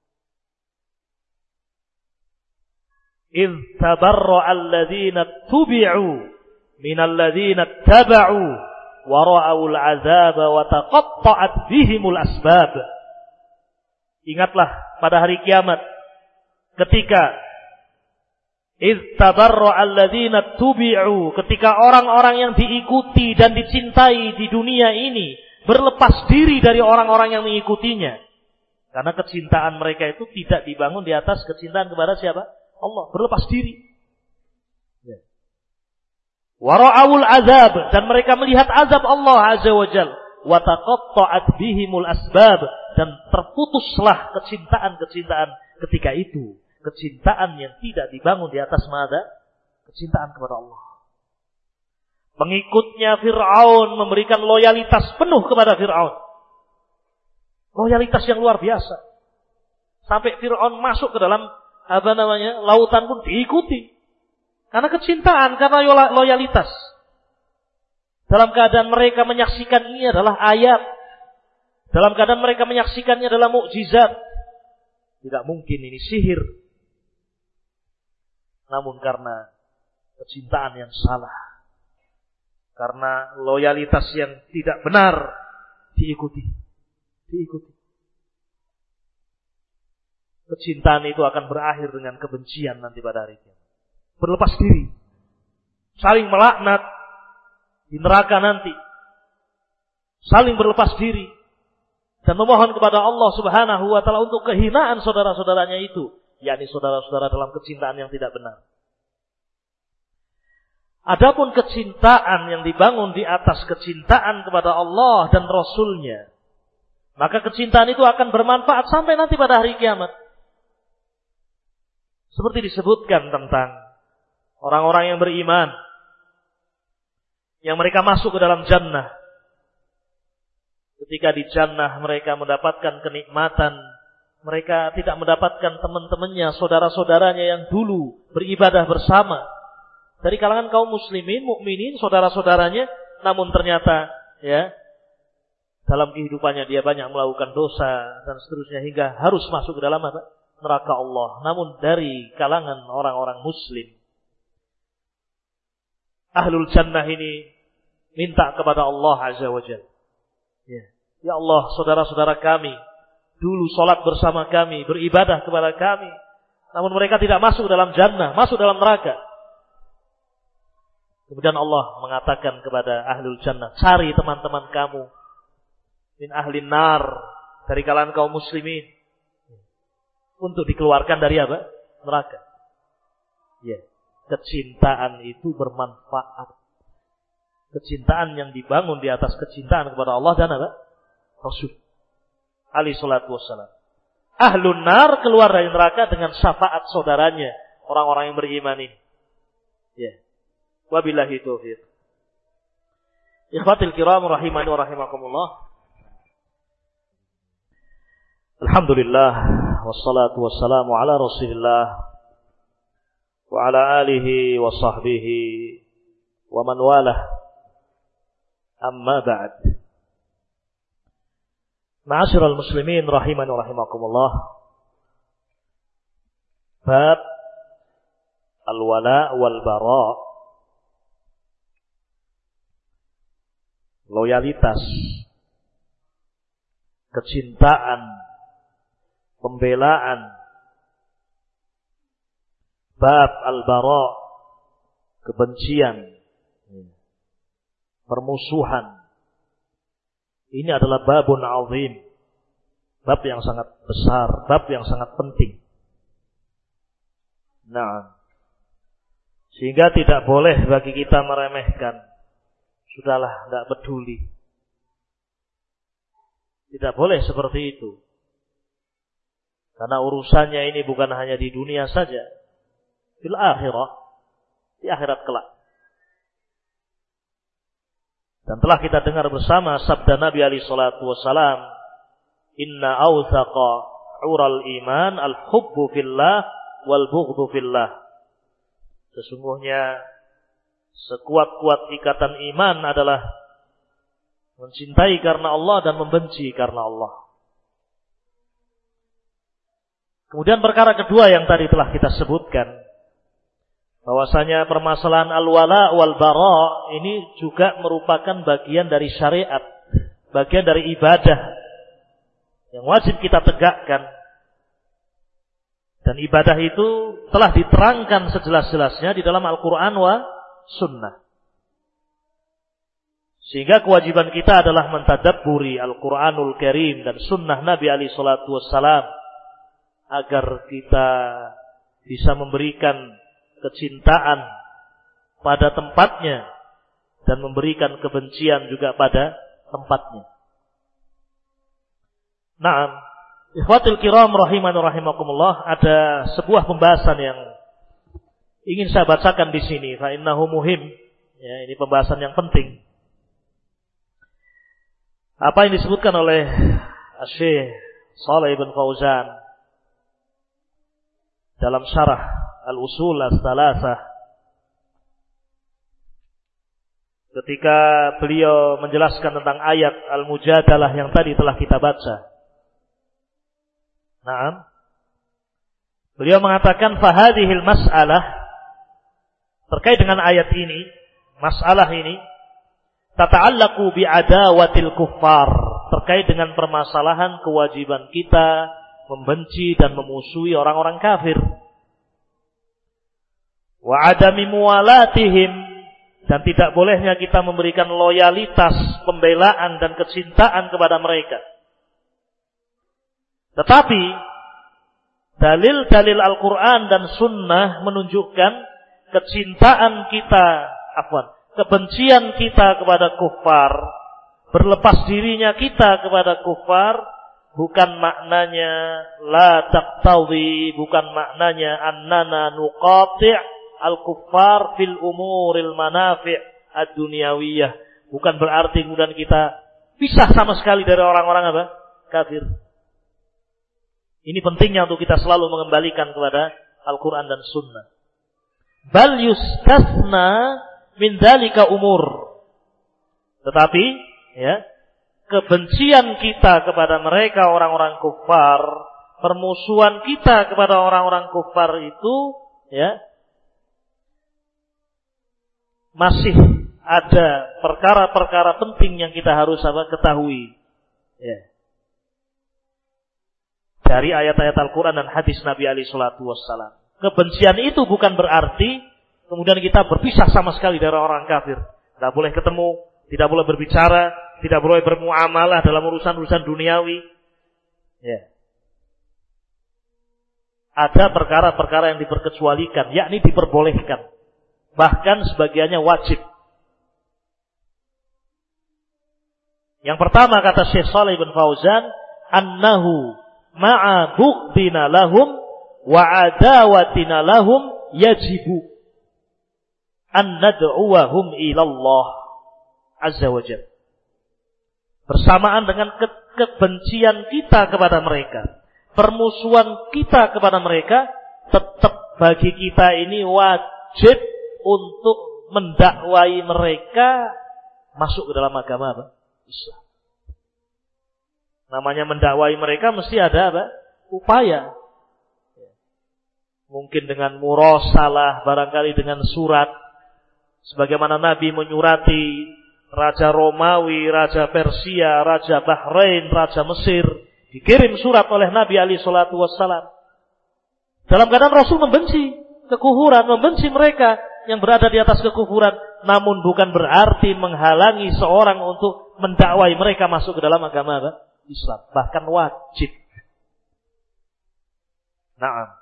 إِذْ تَبَرَّأَ الَّذِينَ اتُّبِعُوا مِنَ الَّذِينَ اتَّبَعُوا وَرَأَوُا الْعَذَابَ وَتَقَطَّعَتْ بِهِمُ الْأَسْبَابُ. Ingatlah pada hari kiamat ketika إِذْ تَبَرَّأَ الَّذِينَ اتُّبِعُوا, ketika orang-orang yang diikuti dan dicintai di dunia ini berlepas diri dari orang-orang yang mengikutinya. Karena kecintaan mereka itu tidak dibangun di atas kecintaan kepada siapa? Allah, berlepas diri. Ya. Wara'awul azab, dan mereka melihat azab Allah Azza wa Jal. Wa taqatta'at bihimul asbab, dan terputuslah kecintaan-kecintaan ketika itu. Kecintaan yang tidak dibangun di atas mada, kecintaan kepada Allah. Pengikutnya Fir'aun memberikan loyalitas penuh kepada Fir'aun. Loyalitas yang luar biasa. Sampai Fir'aun masuk ke dalam lautan pun diikuti. Karena kecintaan, karena loyalitas. Dalam keadaan mereka menyaksikan ini adalah ayat. Dalam keadaan mereka menyaksikannya adalah mukjizat. Tidak mungkin ini sihir. Namun karena kecintaan yang salah, karena loyalitas yang tidak benar, diikuti. Kecintaan itu akan berakhir dengan kebencian nanti pada hari kiamat. Berlepas diri, saling melaknat di neraka nanti, saling berlepas diri dan memohon kepada Allah Subhanahu wa taala untuk kehinaan saudara-saudaranya itu, yakni saudara-saudara dalam kecintaan yang tidak benar. Adapun kecintaan yang dibangun di atas kecintaan kepada Allah dan Rasul-Nya, maka kecintaan itu akan bermanfaat sampai nanti pada hari kiamat. Seperti disebutkan tentang orang-orang yang beriman, yang mereka masuk ke dalam jannah. Ketika di jannah mereka mendapatkan kenikmatan, mereka tidak mendapatkan teman-temannya, saudara-saudaranya yang dulu beribadah bersama dari kalangan kaum muslimin, mukminin, saudara-saudaranya, namun ternyata ya dalam kehidupannya dia banyak melakukan dosa dan seterusnya hingga harus masuk ke dalam neraka Allah. Namun dari kalangan orang-orang muslim, ahlul jannah ini minta kepada Allah Azza wa Jalla, ya Allah, saudara-saudara kami dulu sholat bersama kami, beribadah kepada kami, namun mereka tidak masuk dalam jannah, masuk dalam neraka. Kemudian Allah mengatakan kepada ahlul jannah, cari teman-teman kamu min ahlin nar, dari kalangan kaum muslimin, untuk dikeluarkan dari apa? Neraka. Ya, kecintaan itu bermanfaat. Kecintaan yang dibangun di atas kecintaan kepada Allah dan apa? Rasul alaihi salatu wassalam. Ahlun nar keluar dari neraka dengan syafaat saudaranya, orang-orang yang beriman ini. Ya. Wabillahi taufiq. Ikhwatil kiram rahimani wa rahimakumullah. Alhamdulillah wassalatu wassalamu ala Rasulillah wa ala alihi wa sahbihi wa man walah. Amma ba'd. Ma'asyiral muslimin rahimani wa rahimakumullah. Bab al-wala wal bara'. Loyalitas, kecintaan, pembelaan. Bab al-bara', kebencian, permusuhan. Ini adalah babun azim, bab yang sangat besar, bab yang sangat penting. Nah, sehingga tidak boleh bagi kita meremehkan. Sudahlah, tidak peduli. Tidak boleh seperti itu. Karena urusannya ini bukan hanya di dunia saja, fil akhirah, di akhirat kelak. Dan telah kita dengar bersama sabda Nabi alaihi salatu wassalam, inna awthaqa ural iman al-hubbu fillah wal bughdhu fillah. Sesungguhnya sekuat-kuat ikatan iman adalah mencintai karena Allah dan membenci karena Allah. Kemudian perkara kedua yang tadi telah kita sebutkan, bahwasanya permasalahan al-wala wal bara ini juga merupakan bagian dari syariat, bagian dari ibadah yang wajib kita tegakkan. Dan ibadah itu telah diterangkan sejelas-jelasnya di dalam Al-Quran wa Sunnah. Sehingga kewajiban kita adalah mentadabburi Al-Quranul Karim dan Sunnah Nabi alaihi salatu wassalam, agar kita bisa memberikan kecintaan pada tempatnya dan memberikan kebencian juga pada tempatnya. Naam, ikhwatul kiram rahimani rahimakumullah, ada sebuah pembahasan yang ingin saya bacakan di sini, fa innahu muhim. Ya, ini pembahasan yang penting. Apa yang disebutkan oleh Syekh Shalih bin Fauzan dalam syarah Al-Usul As-Salasah, ketika beliau menjelaskan tentang ayat Al-Mujadalah yang tadi telah kita baca. Naam. Beliau mengatakan fahadhil mas'alah, terkait dengan ayat ini, masalah ini, tata'allaqu bi'adawatil kuffar, terkait dengan permasalahan kewajiban kita membenci dan memusuhi orang-orang kafir. Wa adami muwalatihim, dan tidak bolehnya kita memberikan loyalitas, pembelaan dan kecintaan kepada mereka. Tetapi dalil-dalil Al-Quran dan Sunnah menunjukkan kecintaan kita kebencian kita kepada kufar, berlepas dirinya kita kepada kufar, bukan maknanya la taqtawi, bukan maknanya annana nuqati' al-kuffar fil umuril manafi' ad-dunyawiyah. Bukan berarti kemudian kita pisah sama sekali dari orang-orang apa? Kafir. Ini pentingnya untuk kita selalu mengembalikan kepada Al-Quran dan Sunnah. Bal yustathna min dzalika umur. Tetapi ya, kebencian kita kepada mereka orang-orang kufar, permusuhan kita kepada orang-orang kufar itu ya masih ada perkara-perkara penting yang kita harus ketahui. Ya. Dari ayat-ayat Al-Quran dan hadis Nabi alaihi salatu wassalam. Kebencian itu bukan berarti kemudian kita berpisah sama sekali dari orang kafir. Tidak boleh ketemu, tidak boleh berbicara, tidak boleh bermuamalah dalam urusan-urusan duniawi. Ya. Ada perkara-perkara yang diperkecualikan, yakni diperbolehkan. Bahkan sebagiannya wajib. Yang pertama kata Syekh Shalih bin Fauzan, annahu ma'a bughdina lahum wa adawatina lahum yajibu an nad'uwahum ilallah azza wa jalla. Bersamaan dengan kebencian kita kepada mereka, permusuhan kita kepada mereka, tetap bagi kita ini wajib untuk mendakwai mereka masuk ke dalam agama Islam. Namanya mendakwai mereka mesti ada upaya. Mungkin dengan murasalah, barangkali dengan surat. Sebagaimana Nabi menyurati Raja Romawi, Raja Persia, Raja Bahrain, Raja Mesir. Dikirim surat oleh Nabi alaihi salatu wassalam. Dalam keadaan Rasul membenci kekufuran, membenci mereka yang berada di atas kekufuran. Namun bukan berarti menghalangi seorang untuk mendakwai mereka masuk ke dalam agama Islam. Bahkan wajib. Naam.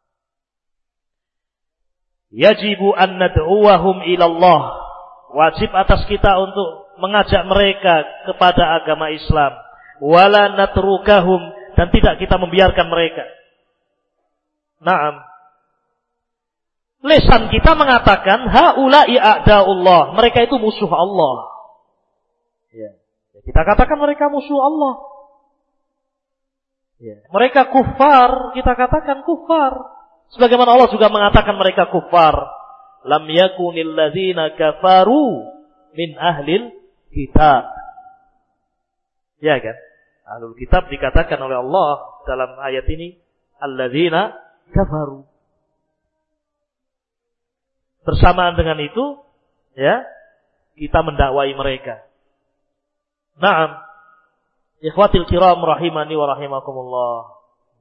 Yajibu an nad'uwahum ilallah. Wajib atas kita untuk mengajak mereka kepada agama Islam. Wala natrukahum, dan tidak kita membiarkan mereka. Naam. Lisan kita mengatakan haula'i a'da'ullah, mereka itu musuh Allah. Ya. Kita katakan mereka musuh Allah. Ya. Mereka kufar, kita katakan kufar. Sebagaimana Allah juga mengatakan mereka kufar. Lam yakunil ladzina kafaru min ahlil kitab. Ya kan? Ahlul kitab dikatakan oleh Allah dalam ayat ini alladzina kafaru. Bersamaan dengan itu, ya, kita mendakwai mereka. Naam. Ikhwatil kiram rahimani wa rahimakumullah.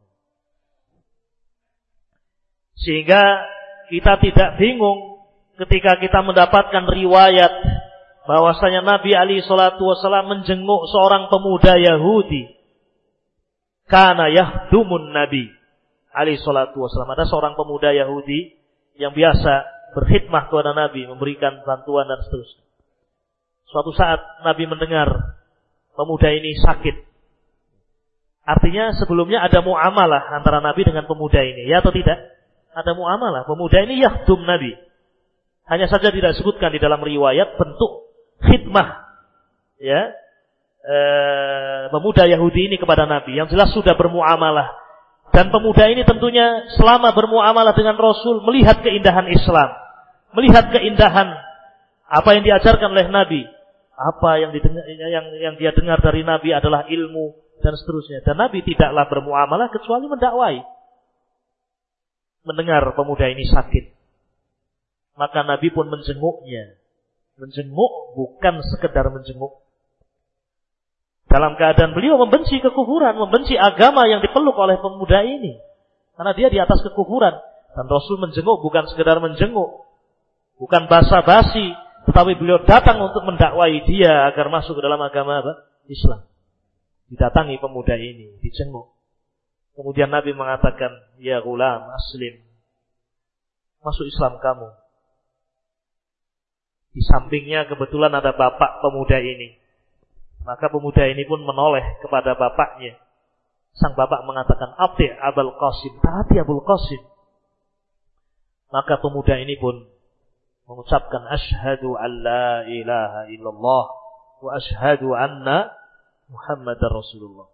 Sehingga kita tidak bingung ketika kita mendapatkan riwayat bahwasanya Nabi alaihi salatu wasallam menjenguk seorang pemuda Yahudi. Kana yahdumun Nabi alaihi salatu wasallam. Ada seorang pemuda Yahudi yang biasa berkhidmah kepada Nabi, memberikan bantuan dan seterusnya. Suatu saat Nabi mendengar pemuda ini sakit. Artinya sebelumnya ada muamalah antara Nabi dengan pemuda ini, ya atau tidak? Ada muamalah. Pemuda ini yahdum Nabi. Hanya saja tidak disebutkan di dalam riwayat bentuk khidmah, ya, pemuda Yahudi ini kepada Nabi. Yang jelas sudah bermuamalah. Dan pemuda ini tentunya selama bermuamalah dengan Rasul melihat keindahan Islam, melihat keindahan apa yang diajarkan oleh Nabi, apa yang dia dengar dari Nabi adalah ilmu dan seterusnya. Dan Nabi tidaklah bermuamalah kecuali mendakwai. Mendengar pemuda ini sakit, maka Nabi pun menjenguknya. Menjenguk bukan sekedar menjenguk. Dalam keadaan beliau membenci kekufuran, membenci agama yang dipeluk oleh pemuda ini, karena dia di atas kekufuran. Dan Rasul menjenguk bukan sekedar menjenguk, bukan basa-basi, tetapi beliau datang untuk mendakwai dia agar masuk ke dalam agama Islam. Didatangi pemuda ini, dijenguk. Kemudian Nabi mengatakan, ya gulam, aslim. Masuk Islam kamu. Di sampingnya kebetulan ada bapak pemuda ini. Maka pemuda ini pun menoleh kepada bapaknya. Sang bapak mengatakan, "Ati Abul Qasim, taati Abul Qasim." Maka pemuda ini pun mengucapkan, "Asyhadu an la ilaha illallah wa asyhadu anna Muhammadar Rasulullah."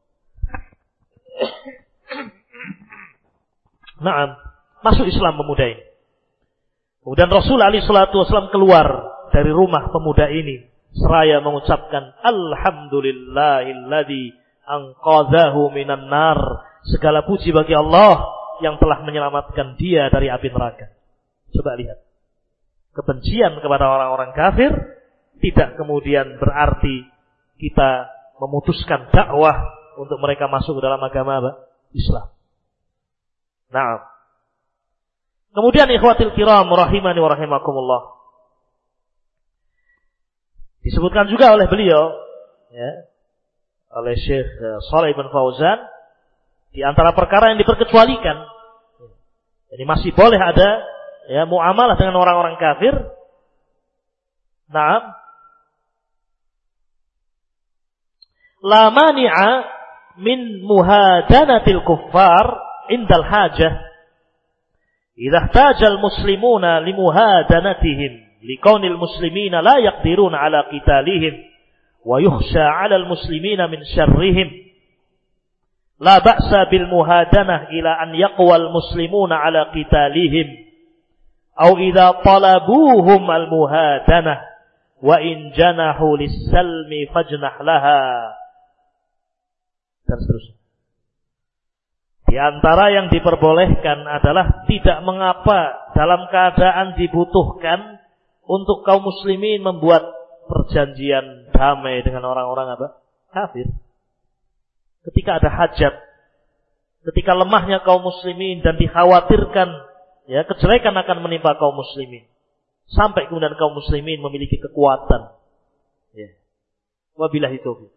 Naam, masuk Islam pemuda ini. Kemudian Rasul alaihi salatu wasallam keluar dari rumah pemuda ini seraya mengucapkan, "Alhamdulillahilladzi anqadhahu minan nar." Segala puji bagi Allah yang telah menyelamatkan dia dari api neraka. Coba lihat. Kebencian kepada orang-orang kafir tidak kemudian berarti kita memutuskan dakwah untuk mereka masuk ke dalam agama apa? Islam. Nah. Kemudian ikhwatil kiram rahimani wa rahimakumullah. Disebutkan juga oleh beliau, ya, oleh Syekh Shalih bin Fauzan, di antara perkara yang diperkecualikan. Jadi masih boleh ada ya muamalah dengan orang-orang kafir. Naam. La mani'a min muhadanatil kuffar indal hajah. Idza ihtaja al-muslimuna limuhadanatihim liqaunil muslimina la yaqdiruna ala qitalihim wa yukhsha 'ala al-muslimina min syarrihim. La ba'sa bil muhadanah ila an yaqwa al-muslimuna 'ala qitalihim aw idza talabuhum al-muhadanah wa in janahu lis-salmi fajnah laha. Dan seterusnya. Di antara yang diperbolehkan adalah tidak mengapa dalam keadaan dibutuhkan untuk kaum muslimin membuat perjanjian damai dengan orang-orang apa? Kafir. Ketika ada hajat, ketika lemahnya kaum muslimin dan dikhawatirkan ya kejelekan akan menimpa kaum muslimin, sampai kemudian kaum muslimin memiliki kekuatan. Ya. Wabillahi taufiq.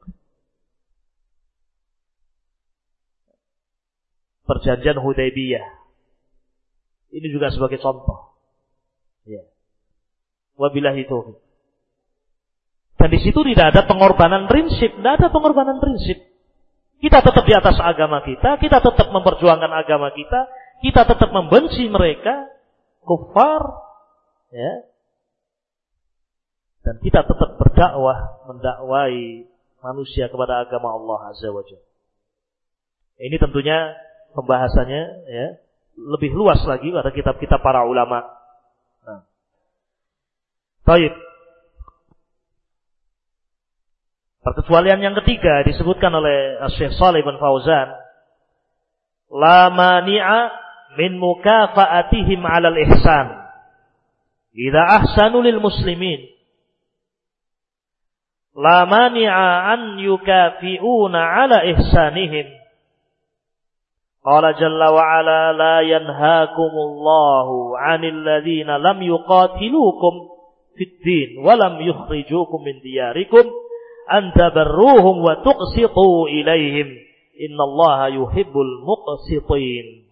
Perjanjian Hudaybiyah. Ini juga sebagai contoh. Ya. Wabillahi taufiq. Dan di situ tidak ada pengorbanan prinsip, tidak ada pengorbanan prinsip. Kita tetap di atas agama kita tetap memperjuangkan agama kita tetap membenci mereka, kufar, ya. Dan kita tetap berdakwah, mendakwai manusia kepada agama Allah Azza wa Jalla. Ini tentunya pembahasannya ya lebih luas lagi pada kitab-kitab para ulama. Nah. Baik. Perkecualian yang ketiga disebutkan oleh Syekh Shalih bin Fauzan, la mani'a min mukafa'atihim 'alal ihsan. Idza ahsanu lil muslimin. La mani'a an yukafi'una 'ala ihsanihim. Qala jalla wa ala la yanhaakumullahu 'anil ladzina lam yuqatilukum fid din wa lam yukhrijukum min diyarikum an tabarruhum wa tuqsitu ilaihim innallaha yuhibbul muqsitin.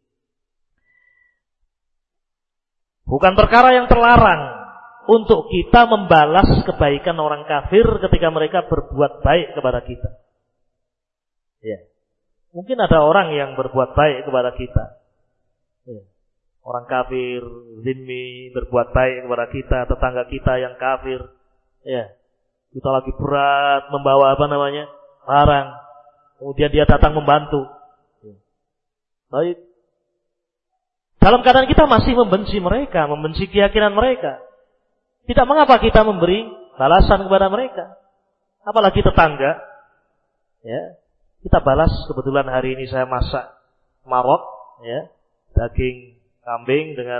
Bukan perkara yang terlarang untuk kita membalas kebaikan orang kafir ketika mereka berbuat baik kepada kita. Ya. Mungkin ada orang yang berbuat baik kepada kita. Ya. Orang kafir, zimmi, berbuat baik kepada kita, tetangga kita yang kafir. Ya. Kita lagi berat membawa barang. Kemudian dia datang membantu. Ya. Baik. Dalam keadaan kita masih membenci mereka, membenci keyakinan mereka. Tidak mengapa kita memberi balasan kepada mereka. Apalagi tetangga. Ya. Kita balas, kebetulan hari ini saya masak marok, ya, daging kambing dengan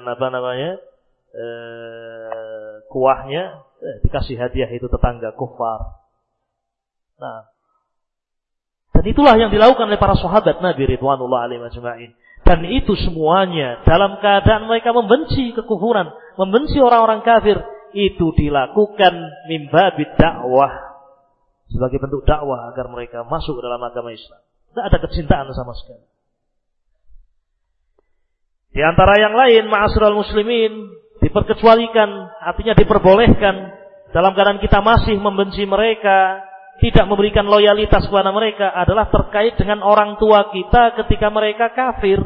kuahnya, dikasih hadiah itu tetangga kufar. Nah, dan itulah yang dilakukan oleh para sahabat Nabi ridwanullah alaihim ajma'in. Dan itu semuanya dalam keadaan mereka membenci kekufuran, membenci orang-orang kafir, itu dilakukan mimbabid dakwah. Sebagai bentuk dakwah agar mereka masuk ke dalam agama Islam. Tidak ada kecintaan sama sekali. Di antara yang lain, ma'asyiral muslimin, diperkecualikan, artinya diperbolehkan dalam keadaan kita masih membenci mereka, tidak memberikan loyalitas kepada mereka, adalah terkait dengan orang tua kita ketika mereka kafir.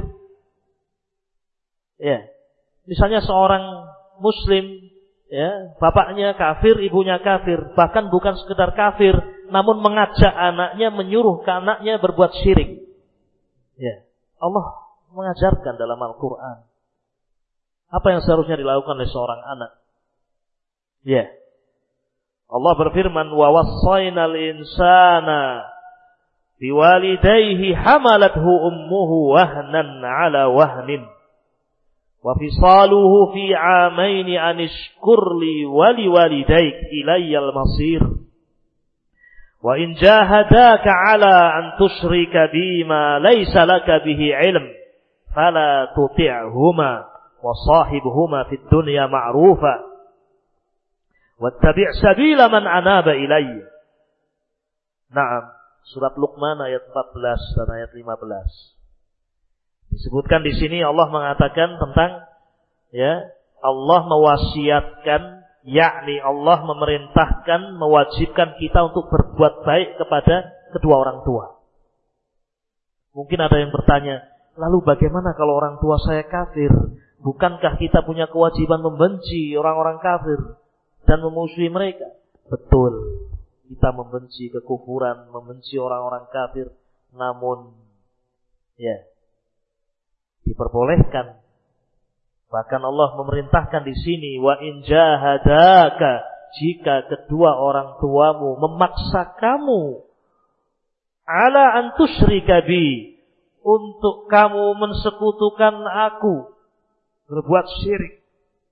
Ya, misalnya seorang muslim, ya, bapaknya kafir, ibunya kafir, bahkan bukan sekedar kafir, namun mengajak anaknya, menyuruh ke anaknya berbuat syirik. Ya, Allah mengajarkan dalam Al-Quran apa yang seharusnya dilakukan oleh seorang anak. Ya, Allah berfirman, wa wassaynal insana biwalidayhi hamalathu ummuhu wahnan ala wahnin wa fisaluhu fi 'amaini an ishkur li wa liwalidayk ilayyal masir wa in jahadaka 'ala an tusyrika bima laysa laka bihi 'ilm fala tuti'huma wa sahibhuma fid dunya ma'rufa wattabi' sabila man anaba ilayya. Naam, surat Luqman ayat 14 dan ayat 15. Disebutkan di sini Allah mengatakan tentang, ya, Allah mewasiatkan, yakni Allah memerintahkan, mewajibkan kita untuk berbuat baik kepada kedua orang tua. Mungkin ada yang bertanya, lalu bagaimana kalau orang tua saya kafir? Bukankah kita punya kewajiban membenci orang-orang kafir dan memusuhi mereka? Betul, kita membenci kekufuran, membenci orang-orang kafir, namun ya, diperbolehkan. Bahkan Allah memerintahkan di sini, wa in jahadaka, jika kedua orang tuamu memaksa kamu, ala an tusyrika bi, untuk kamu mensekutukan aku, berbuat syirik,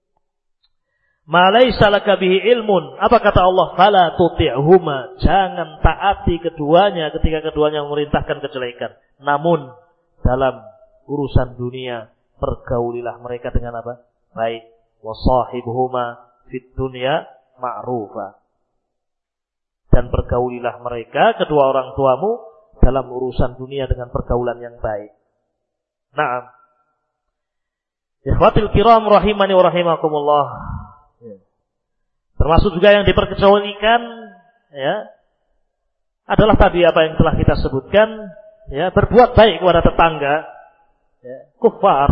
ma laysa laka bihi ilmun, apa kata Allah? Fala tuti'huma, jangan taati keduanya ketika keduanya memerintahkan kejelekan. Namun dalam urusan dunia, pergaulilah mereka dengan apa? Baik. Wa sahibhuma fid dunya ma'rufa, dan pergaulilah mereka kedua orang tuamu dalam urusan dunia dengan pergaulan yang baik. Naam. Ikhwatil kiram rahimani wa rahimakumullah. Termasuk juga yang diperkecualikan, ya, adalah tadi apa yang telah kita sebutkan, ya, berbuat baik kepada tetangga, ya, kuffar,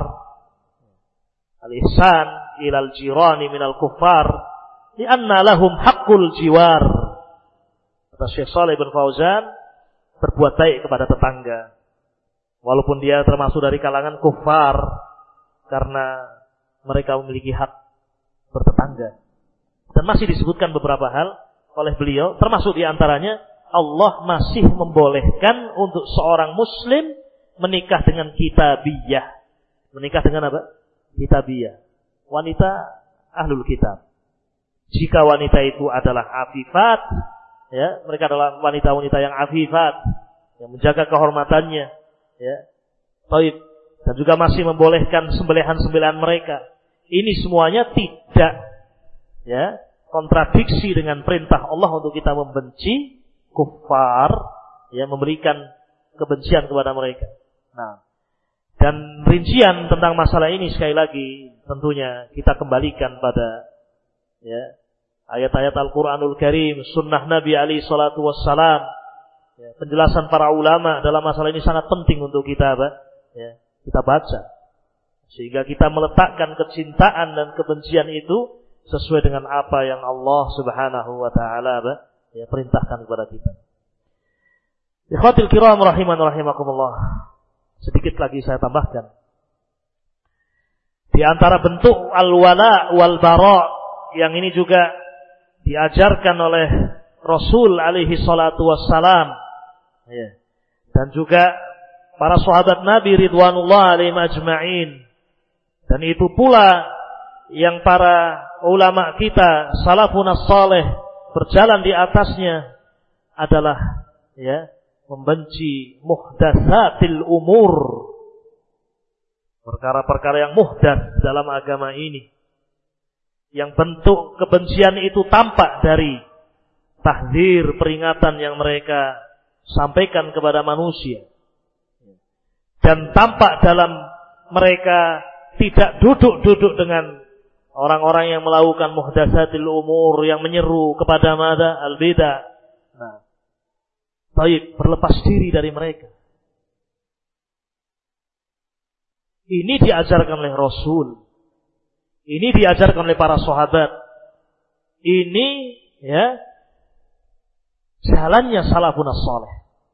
al-ihsan ilal jirani minal kuffar li'anna lahum haqqul jiwar. Kata Syekh Shalih bin Fauzan, berbuat baik kepada tetangga walaupun dia termasuk dari kalangan kuffar, karena mereka memiliki hak bertetangga. Dan masih disebutkan beberapa hal oleh beliau, termasuk diantaranya Allah masih membolehkan untuk seorang muslim menikah dengan kitabiyah. Menikah dengan apa? Kitabiyah. Wanita ahlul kitab. Jika wanita itu adalah afifat, ya, mereka adalah wanita-wanita yang afifat, yang menjaga kehormatannya, ya. Baik. Dan juga masih membolehkan sembelihan-sembelihan mereka. Ini semuanya tidak, ya, kontradiksi dengan perintah Allah untuk kita membenci kuffar, ya, memberikan kebencian kepada mereka. Nah, dan rincian tentang masalah ini sekali lagi tentunya kita kembalikan pada, ya, ayat-ayat Al-Qur'anul Karim, sunnah Nabi alaihi salatu wassalam. Ya, penjelasan para ulama dalam masalah ini sangat penting untuk kita, ya, kita baca, sehingga kita meletakkan kecintaan dan kebencian itu sesuai dengan apa yang Allah Subhanahu wa taala, ya, perintahkan kepada kita. Ikhwatil kiram rahiman rahimakumullah. Sedikit lagi saya tambahkan. Di antara bentuk al-wala wal bara yang ini juga diajarkan oleh Rasul alaihi salatu wassalam, ya, dan juga para sahabat Nabi ridwanullah alaihim ajma'in. Dan itu pula yang para ulama kita salafun as-salih berjalan di atasnya adalah, ya, membenci muhdatsatil umur, perkara-perkara yang muhdats dalam agama ini, yang bentuk kebencian itu tampak dari tahdzir, peringatan yang mereka sampaikan kepada manusia, dan tampak dalam mereka tidak duduk-duduk dengan orang-orang yang melakukan muhdatsatil umur, yang menyeru kepada mada al-bidah. Nah, baik, berlepas diri dari mereka. Ini diajarkan oleh Rasul. Ini diajarkan oleh para sahabat. Ini ya jalannya salafun saleh.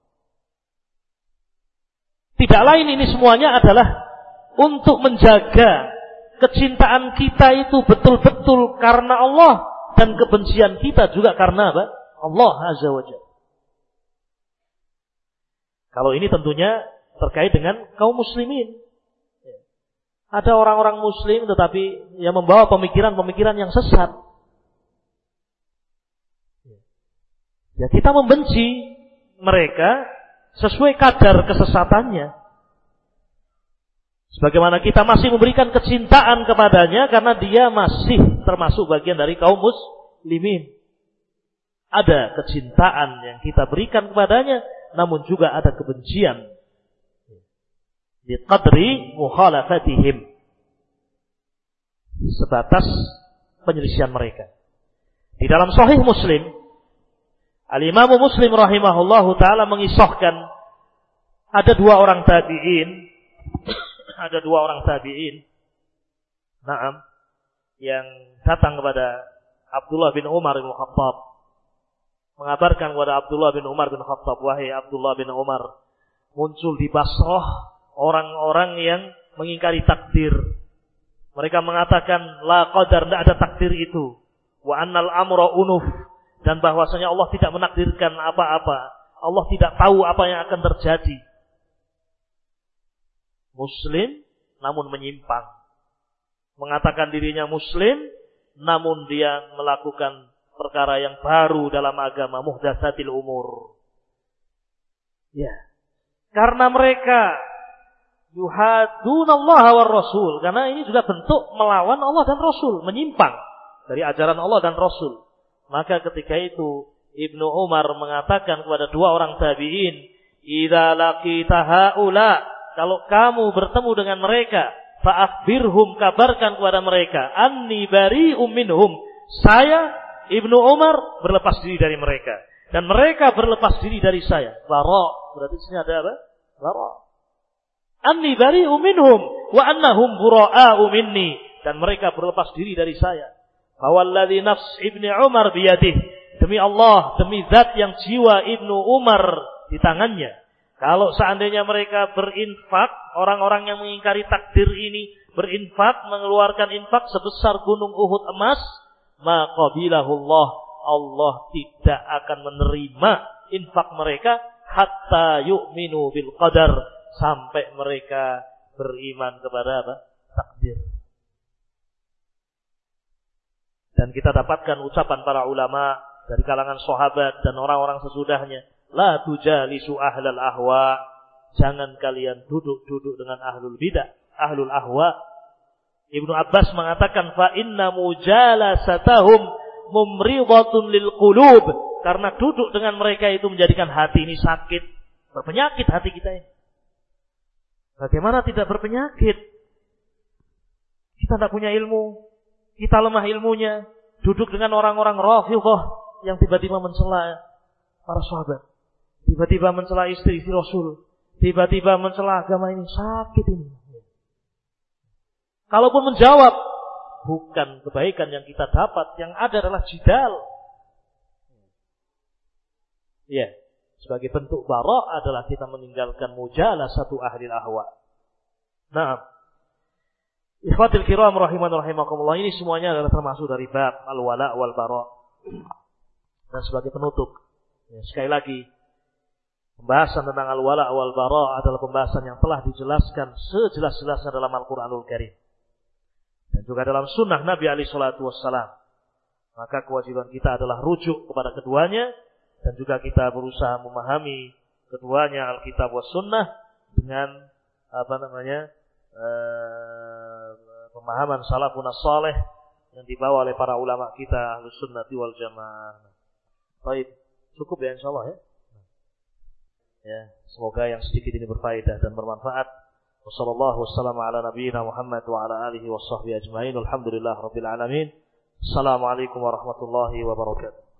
Tidak lain, ini semuanya adalah untuk menjaga kecintaan kita itu betul-betul karena Allah, dan kebencian kita juga karena apa? Allah Azza wa Jalla. Kalau ini tentunya terkait dengan kaum muslimin. Ada orang-orang muslim tetapi yang membawa pemikiran-pemikiran yang sesat. Ya, kita membenci mereka sesuai kadar kesesatannya. Sebagaimana kita masih memberikan kecintaan kepadanya karena dia masih termasuk bagian dari kaum muslimin. Ada kecintaan yang kita berikan kepadanya, namun juga ada kebencian. Di qadri mukhalafatihim, sebatas penyelisihan mereka. Di dalam Sahih Muslim, Al-Imam Muslim rahimahullahu taala mengisahkan ada dua orang tabi'in, yang datang kepada Abdullah bin Umar bin Khattab, mengabarkan kepada Abdullah bin Umar bin Khattab, wahai Abdullah bin Umar, muncul di Basrah orang-orang yang mengingkari takdir. Mereka mengatakan la qadar, tidak ada takdir itu. Wa annal amra unuf, dan bahwasanya Allah tidak menakdirkan apa-apa. Allah tidak tahu apa yang akan terjadi. Muslim namun menyimpang. Mengatakan dirinya muslim namun dia melakukan perkara yang baru dalam agama, muhdatsatil umur. Ya. Karena mereka yuhadunallaha war rasul, karena ini juga bentuk melawan Allah dan Rasul, menyimpang dari ajaran Allah dan Rasul. Maka ketika itu Ibnu Umar mengatakan kepada dua orang tabi'in, idza laqita haula, kalau kamu bertemu dengan mereka, fa'akhbirhum, kabarkan kepada mereka, anni bari'um minhum, saya Ibnu Umar berlepas diri dari mereka dan mereka berlepas diri dari saya. Bara, berarti di sini ada apa? Bara. Anni bari'um minhum wa annahum bura'a'u minni, dan mereka berlepas diri dari saya. Fawalladzi nafs Ibnu Umar biyadih, demi Allah, demi zat yang jiwa Ibnu Umar di tangannya, kalau seandainya mereka berinfak, orang-orang yang mengingkari takdir ini berinfak, mengeluarkan infak sebesar gunung Uhud emas, maqabilahullah, Allah tidak akan menerima infak mereka hatta yu'minu bil qadar, sampai mereka beriman kepada apa? Takdir. Dan kita dapatkan ucapan para ulama dari kalangan sahabat dan orang-orang sesudahnya, la tujalisu ahlal ahwa, jangan kalian duduk-duduk dengan ahlul bidah, ahlul ahwa. Ibnu Abbas mengatakan fa inna mujalasatahum mumridatun lil qulub, karena duduk dengan mereka itu menjadikan hati ini sakit, berpenyakit hati kita ini. Bagaimana tidak berpenyakit? Kita tidak punya ilmu, kita lemah ilmunya, duduk dengan orang-orang Rafidhah yang tiba-tiba mencela para sahabat, tiba-tiba mencela istri Rasul, tiba-tiba mencela agama ini, sakit ini. Kalaupun menjawab, bukan kebaikan yang kita dapat, yang ada adalah jidal. Ya, sebagai bentuk bara adalah kita meninggalkan mujalasatu ahli ahwa. Nah, ikhwatil kiram rahiman rahimakumullah, ini semuanya adalah termasuk dari bab al-wala wal bara. Dan sebagai penutup, ya, sekali lagi, pembahasan tentang al-wala wal bara adalah pembahasan yang telah dijelaskan sejelas-jelasnya dalam Al-Qur'anul Karim dan juga dalam sunnah Nabi alaihi salatu wassalam. Maka kewajiban kita adalah rujuk kepada keduanya, dan juga kita berusaha memahami keduanya, Alkitab was sunnah, dengan pemahaman salafun salih yang dibawa oleh para ulama kita Ahlus Sunnati wal Jamaah. Baik, cukup ya insyaallah ya. Ya, semoga yang sedikit ini berfaedah dan bermanfaat. Wassallallahu wassalamu ala nabiyyina Muhammad wa ala alihi wa sahbihi ajma'in. Alhamdulillah rabbil alamin. Assalamualaikum warahmatullahi wabarakatuh.